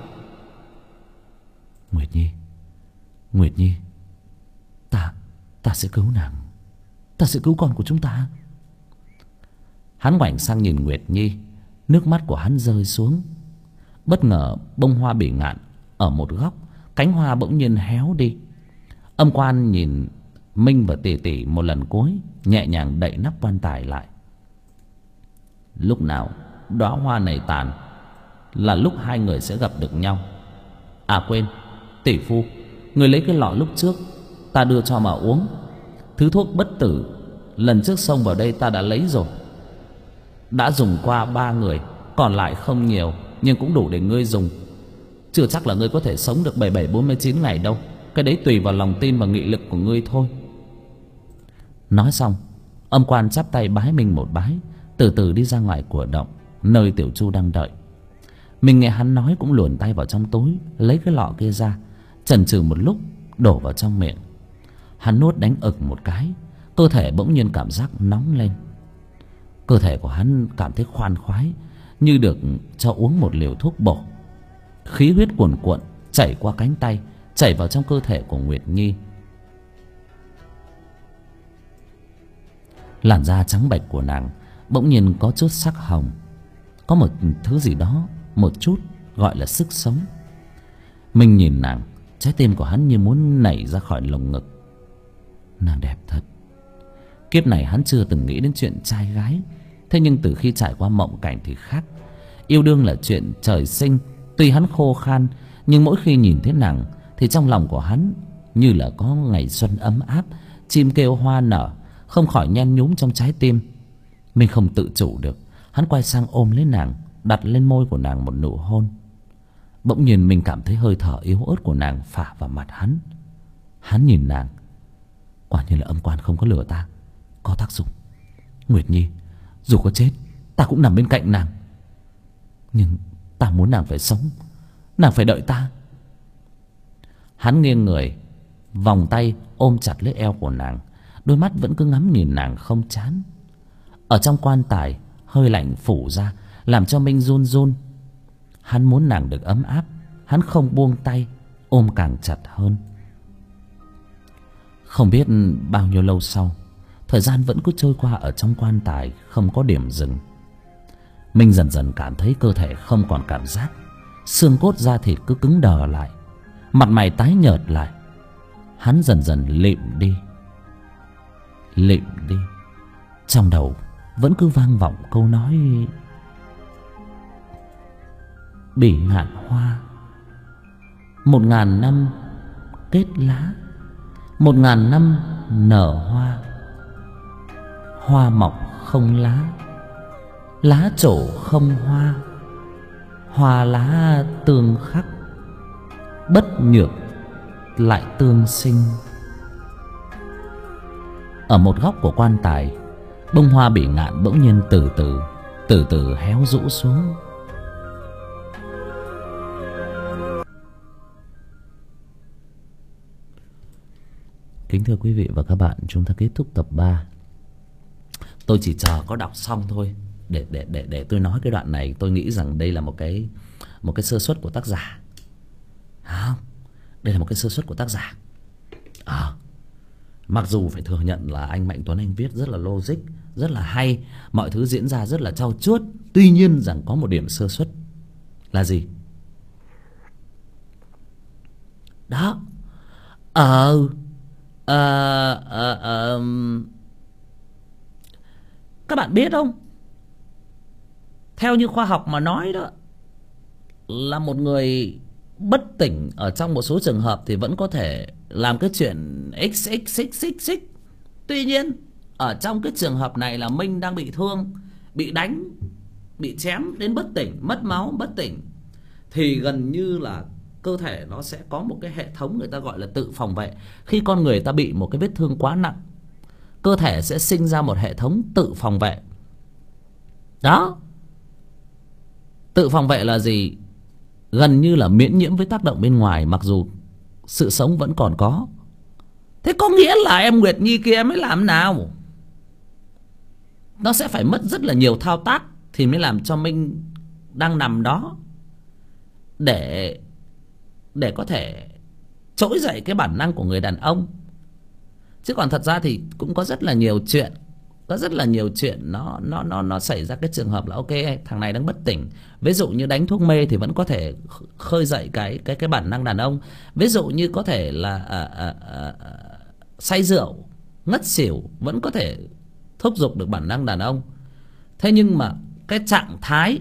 [SPEAKER 3] Nguyệt Nhi, ta sẽ cứu nàng. Ta sẽ cứu con của chúng ta. Hắn ngoảnh sang nhìn Nguyệt Nhi, nước mắt của hắn rơi xuống. Bất ngờ bông hoa bỉ ngạn ở một góc, cánh hoa bỗng nhiên héo đi. Âm Quan nhìn Minh và tỷ tỷ một lần cuối, nhẹ nhàng đậy nắp quan tài lại.
[SPEAKER 1] Lúc nào đóa hoa này tàn là lúc hai người sẽ gặp được nhau. À quên, tỷ phu, người lấy cái lọ lúc trước ta đưa cho mà uống. Thứ thuốc bất tử lần trước xông vào đây ta đã lấy rồi. Đã dùng qua 3 người, còn lại không nhiều, nhưng cũng đủ để ngươi dùng. Chưa chắc là ngươi có thể sống được 77-49 ngày đâu. Cái đấy tùy vào lòng tin và nghị lực của ngươi thôi.
[SPEAKER 3] Nói xong, Âm Quan chắp tay bái Minh một bái, từ từ đi ra ngoài của động, nơi Tiểu Chu đang đợi. Mình nghe hắn nói cũng luồn tay vào trong túi, lấy cái lọ kia ra, chần chừ một lúc, đổ vào trong miệng. Hắn nuốt đánh ực một cái, cơ thể bỗng nhiên cảm giác nóng lên. Cơ thể của hắn cảm thấy khoan khoái, như được cho uống một liều thuốc bổ. Khí huyết cuồn cuộn chảy qua cánh tay, chảy vào trong cơ thể của Nguyệt Nhi. Làn da trắng bệch của nàng bỗng nhiên có chút sắc hồng. Có một thứ gì đó, một chút gọi là sức sống. Mình nhìn nàng, trái tim của hắn như muốn nảy ra khỏi lồng ngực. Nàng đẹp thật. Kiếp này hắn chưa từng nghĩ đến chuyện trai gái. Thế nhưng từ khi trải qua mộng cảnh thì khác. Yêu đương là chuyện trời sinh. Tuy hắn khô khan, nhưng mỗi khi nhìn thấy nàng thì trong lòng của hắn như là có ngày xuân ấm áp, chim kêu hoa nở, không khỏi nhen nhúm trong trái tim. Mình không tự chủ được, hắn quay sang ôm lấy nàng, đặt lên môi của nàng một nụ hôn. Bỗng nhiên mình cảm thấy hơi thở yếu ớt của nàng phả vào mặt hắn. Hắn nhìn nàng, quả nhiên là Âm Quan không có lừa ta, có tác dụng. Nguyệt Nhi, dù có chết ta cũng nằm bên cạnh nàng, nhưng ta muốn nàng phải sống, nàng phải đợi ta. Hắn nghiêng người, vòng tay ôm chặt lấy eo của nàng, đôi mắt vẫn cứ ngắm nhìn nàng không chán. Ở trong quan tài, hơi lạnh phủ ra, làm cho Minh run run. Hắn muốn nàng được ấm áp, hắn không buông tay, ôm càng chặt hơn. Không biết bao nhiêu lâu sau, thời gian vẫn cứ trôi qua ở trong quan tài, không có điểm dừng. Minh dần dần cảm thấy cơ thể không còn cảm giác, xương cốt da thịt cứ cứng đờ lại. Mặt mày tái nhợt lại. Hắn dần dần lịm đi. Lịm đi. Trong đầu vẫn cứ vang vọng câu nói bỉ ngạn hoa. 1000 năm kết lá, 1000 năm nở hoa. Hoa mọc không lá, lá trổ không hoa. Hoa lá tương khắc, bất nhược lại tương sinh. Ở một góc của quan tài, bông hoa bỉ ngạn bỗng nhiên từ từ héo rũ xuống. Kính thưa quý vị và các bạn, chúng ta kết thúc tập 3. Tôi chỉ chờ có đọc xong thôi để tôi nói cái đoạn này. Tôi nghĩ rằng đây là một cái sơ suất của tác giả. Không? Đây là một cái sơ suất của tác giả. Mặc dù phải thừa nhận là anh Mạnh Tuấn anh viết rất là logic, rất là hay, mọi thứ diễn ra rất là trau chuốt. Tuy nhiên rằng có một điểm sơ suất là gì? Đó. Các bạn biết không? Theo như khoa học mà nói đó, là một người bất tỉnh ở trong một số trường hợp thì vẫn có thể làm cái chuyện xxxxx. Tuy nhiên ở trong cái trường hợp này là Minh đang bị thương, bị đánh, bị chém đến bất tỉnh, mất máu bất tỉnh, thì gần như là cơ thể nó sẽ có một cái hệ thống người ta gọi là tự phòng vệ. Khi con người ta bị một cái vết thương quá nặng, cơ thể sẽ sinh ra một hệ thống tự phòng vệ. Đó. Tự phòng vệ là gì? Gần như là miễn nhiễm với tác động bên ngoài, mặc dù sự sống vẫn còn có. Thế có nghĩa là em Nguyệt Nhi kia mới làm nào? Nó sẽ phải mất rất là nhiều thao tác thì mới làm cho Minh đang nằm đó để có thể trỗi dậy cái bản năng của người đàn ông. Chứ còn thật ra thì cũng có rất là nhiều chuyện. Có rất là nhiều chuyện nó xảy ra cái trường hợp là ok, thằng này đang bất tỉnh. Ví dụ như đánh thuốc mê thì vẫn có thể khơi dậy cái bản năng đàn ông. Ví dụ như có thể là say rượu, ngất xỉu vẫn có thể thúc giục được bản năng đàn ông. Thế nhưng mà cái trạng thái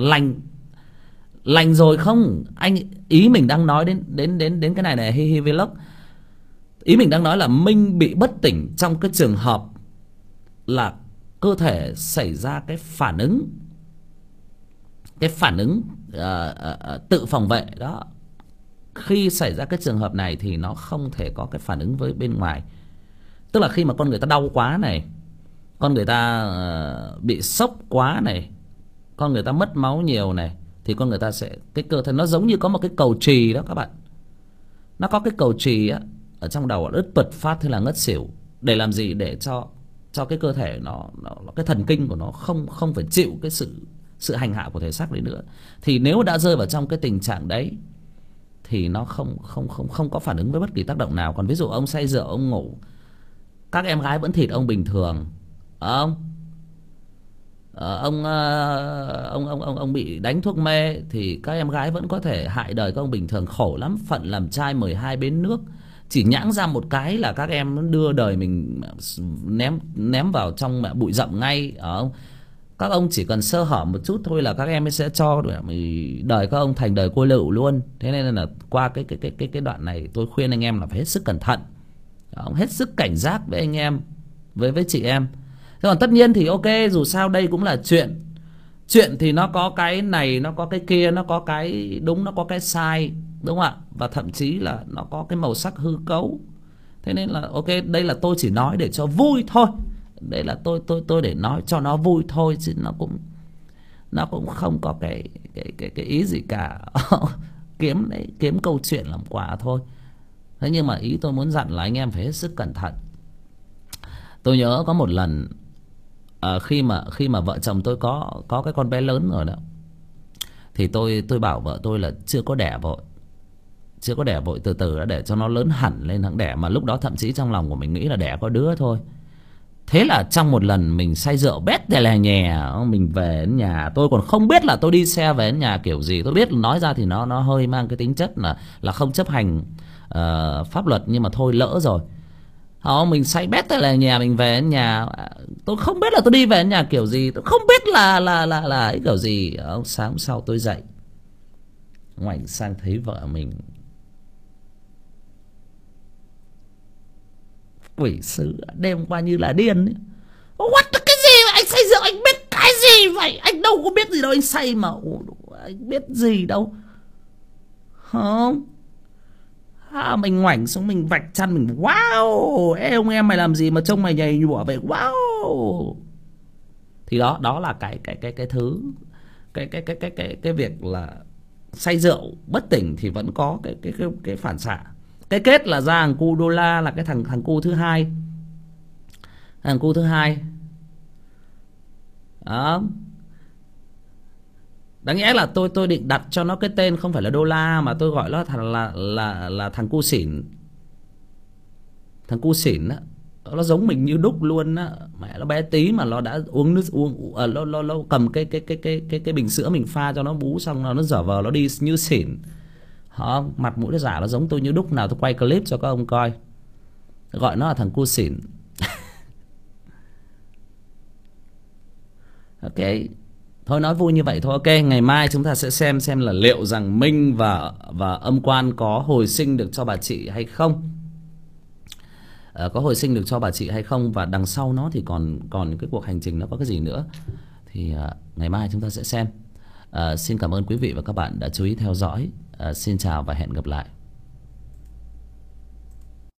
[SPEAKER 3] lành rồi không? Anh ý mình đang nói đến cái này Hi Vlog. Ý mình đang nói là Minh bị bất tỉnh trong cái trường hợp là cơ thể xảy ra cái phản ứng tự phòng vệ đó. Khi xảy ra cái trường hợp này thì nó không thể có cái phản ứng với bên ngoài. Tức là khi mà con người ta đau quá này, con người ta bị sốc quá này, con người ta mất máu nhiều này, thì con người ta sẽ, cái cơ thể nó giống như có một cái cầu chì đó các bạn. Nó có cái cầu chì á ở trong đầu, đứt tuột phát thế là ngất xỉu. Để làm gì? Để cho cái cơ thể nó cái thần kinh của nó không phải chịu cái sự hành hạ của thể xác đấy nữa. Thì nếu đã rơi vào trong cái tình trạng đấy thì nó không có phản ứng với bất kỳ tác động nào. Còn ví dụ ông say rượu, ông ngủ, các em gái vẫn thịt ông bình thường. Ông bị đánh thuốc mê thì các em gái vẫn có thể hại đời các ông bình thường. Khổ lắm, phận làm trai 12 bến nước. Chỉ nhãng ra một cái là các em đưa đời mình ném vào trong bụi rậm ngay. Các ông chỉ cần sơ hở một chút thôi là các em sẽ cho đời các ông thành đời cô lựu luôn. Thế nên là qua cái đoạn này tôi khuyên anh em là phải hết sức cẩn thận, hết sức cảnh giác với anh em, với chị em. Thế còn tất nhiên thì ok, dù sao đây cũng là chuyện thì nó có cái này, nó có cái kia, nó có cái đúng, nó có cái sai, đúng không ạ? Và thậm chí là nó có cái màu sắc hư cấu. Thế nên là ok, đây là tôi chỉ nói để cho vui thôi. Đây là tôi để nói cho nó vui thôi, chứ nó cũng không có cái ý gì cả. kiếm câu chuyện làm quà thôi. Thế nhưng mà ý tôi muốn dặn là anh em phải hết sức cẩn thận. Tôi nhớ có một lần khi mà vợ chồng tôi có cái con bé lớn rồi đó, thì tôi bảo vợ tôi là chưa có đẻ vội, từ từ đã để cho nó lớn hẳn lên hẵng đẻ. Mà lúc đó thậm chí trong lòng của mình nghĩ là đẻ có đứa thôi. Thế là trong một lần mình say rượu bét tè lè nhè, mình về đến nhà tôi còn không biết là tôi đi xe về đến nhà kiểu gì. Tôi biết là nói ra thì nó hơi mang cái tính chất là không chấp hành pháp luật, nhưng mà thôi lỡ rồi. Mình say bét tè lè nhè mình về đến nhà, tôi không biết là tôi đi về đến nhà kiểu gì, tôi không biết là ấy kiểu gì. Sáng sau tôi dậy, ngoảnh sang thấy vợ mình quỷ sứ đêm qua như là điên ấy.
[SPEAKER 2] What, cái gì mà anh say rượu anh biết cái gì vậy? Anh đâu có biết gì đâu, anh say mà
[SPEAKER 3] Anh biết gì đâu. Không. Mình ngoảnh xuống mình vạch chân mình, wow, ê ông em mày làm gì mà trông mày nhầy nhụa vậy, wow. Thì đó là cái thứ cái việc là say rượu bất tỉnh thì vẫn có cái phản xạ. Cái kết là ra thằng cu đô la là cái thằng cu thứ hai. Thằng cu thứ hai đó, đáng nhẽ là tôi định đặt cho nó cái tên không phải là đô la, mà tôi gọi nó là thằng cu xỉn. Thằng cu xỉn á, nó giống mình như đúc luôn á. Mẹ nó bé tí mà nó đã uống nước, nó cầm cái bình sữa mình pha cho nó bú xong nó dở vờ nó đi như xỉn. Mặt mũi nó giả nó giống tôi như đúc. Nào tôi quay clip cho các ông coi, gọi nó là thằng cu xỉn. Ok, thôi nói vui như vậy thôi. Ok, ngày mai chúng ta sẽ xem là liệu rằng Minh và âm quan có hồi sinh được cho bà chị hay không, có hồi sinh được cho bà chị hay không, và đằng sau nó thì còn cái cuộc hành trình nó có cái gì nữa thì ngày mai chúng ta sẽ xem. Xin cảm ơn quý vị và các bạn đã chú ý theo dõi. Xin chào và hẹn gặp lại.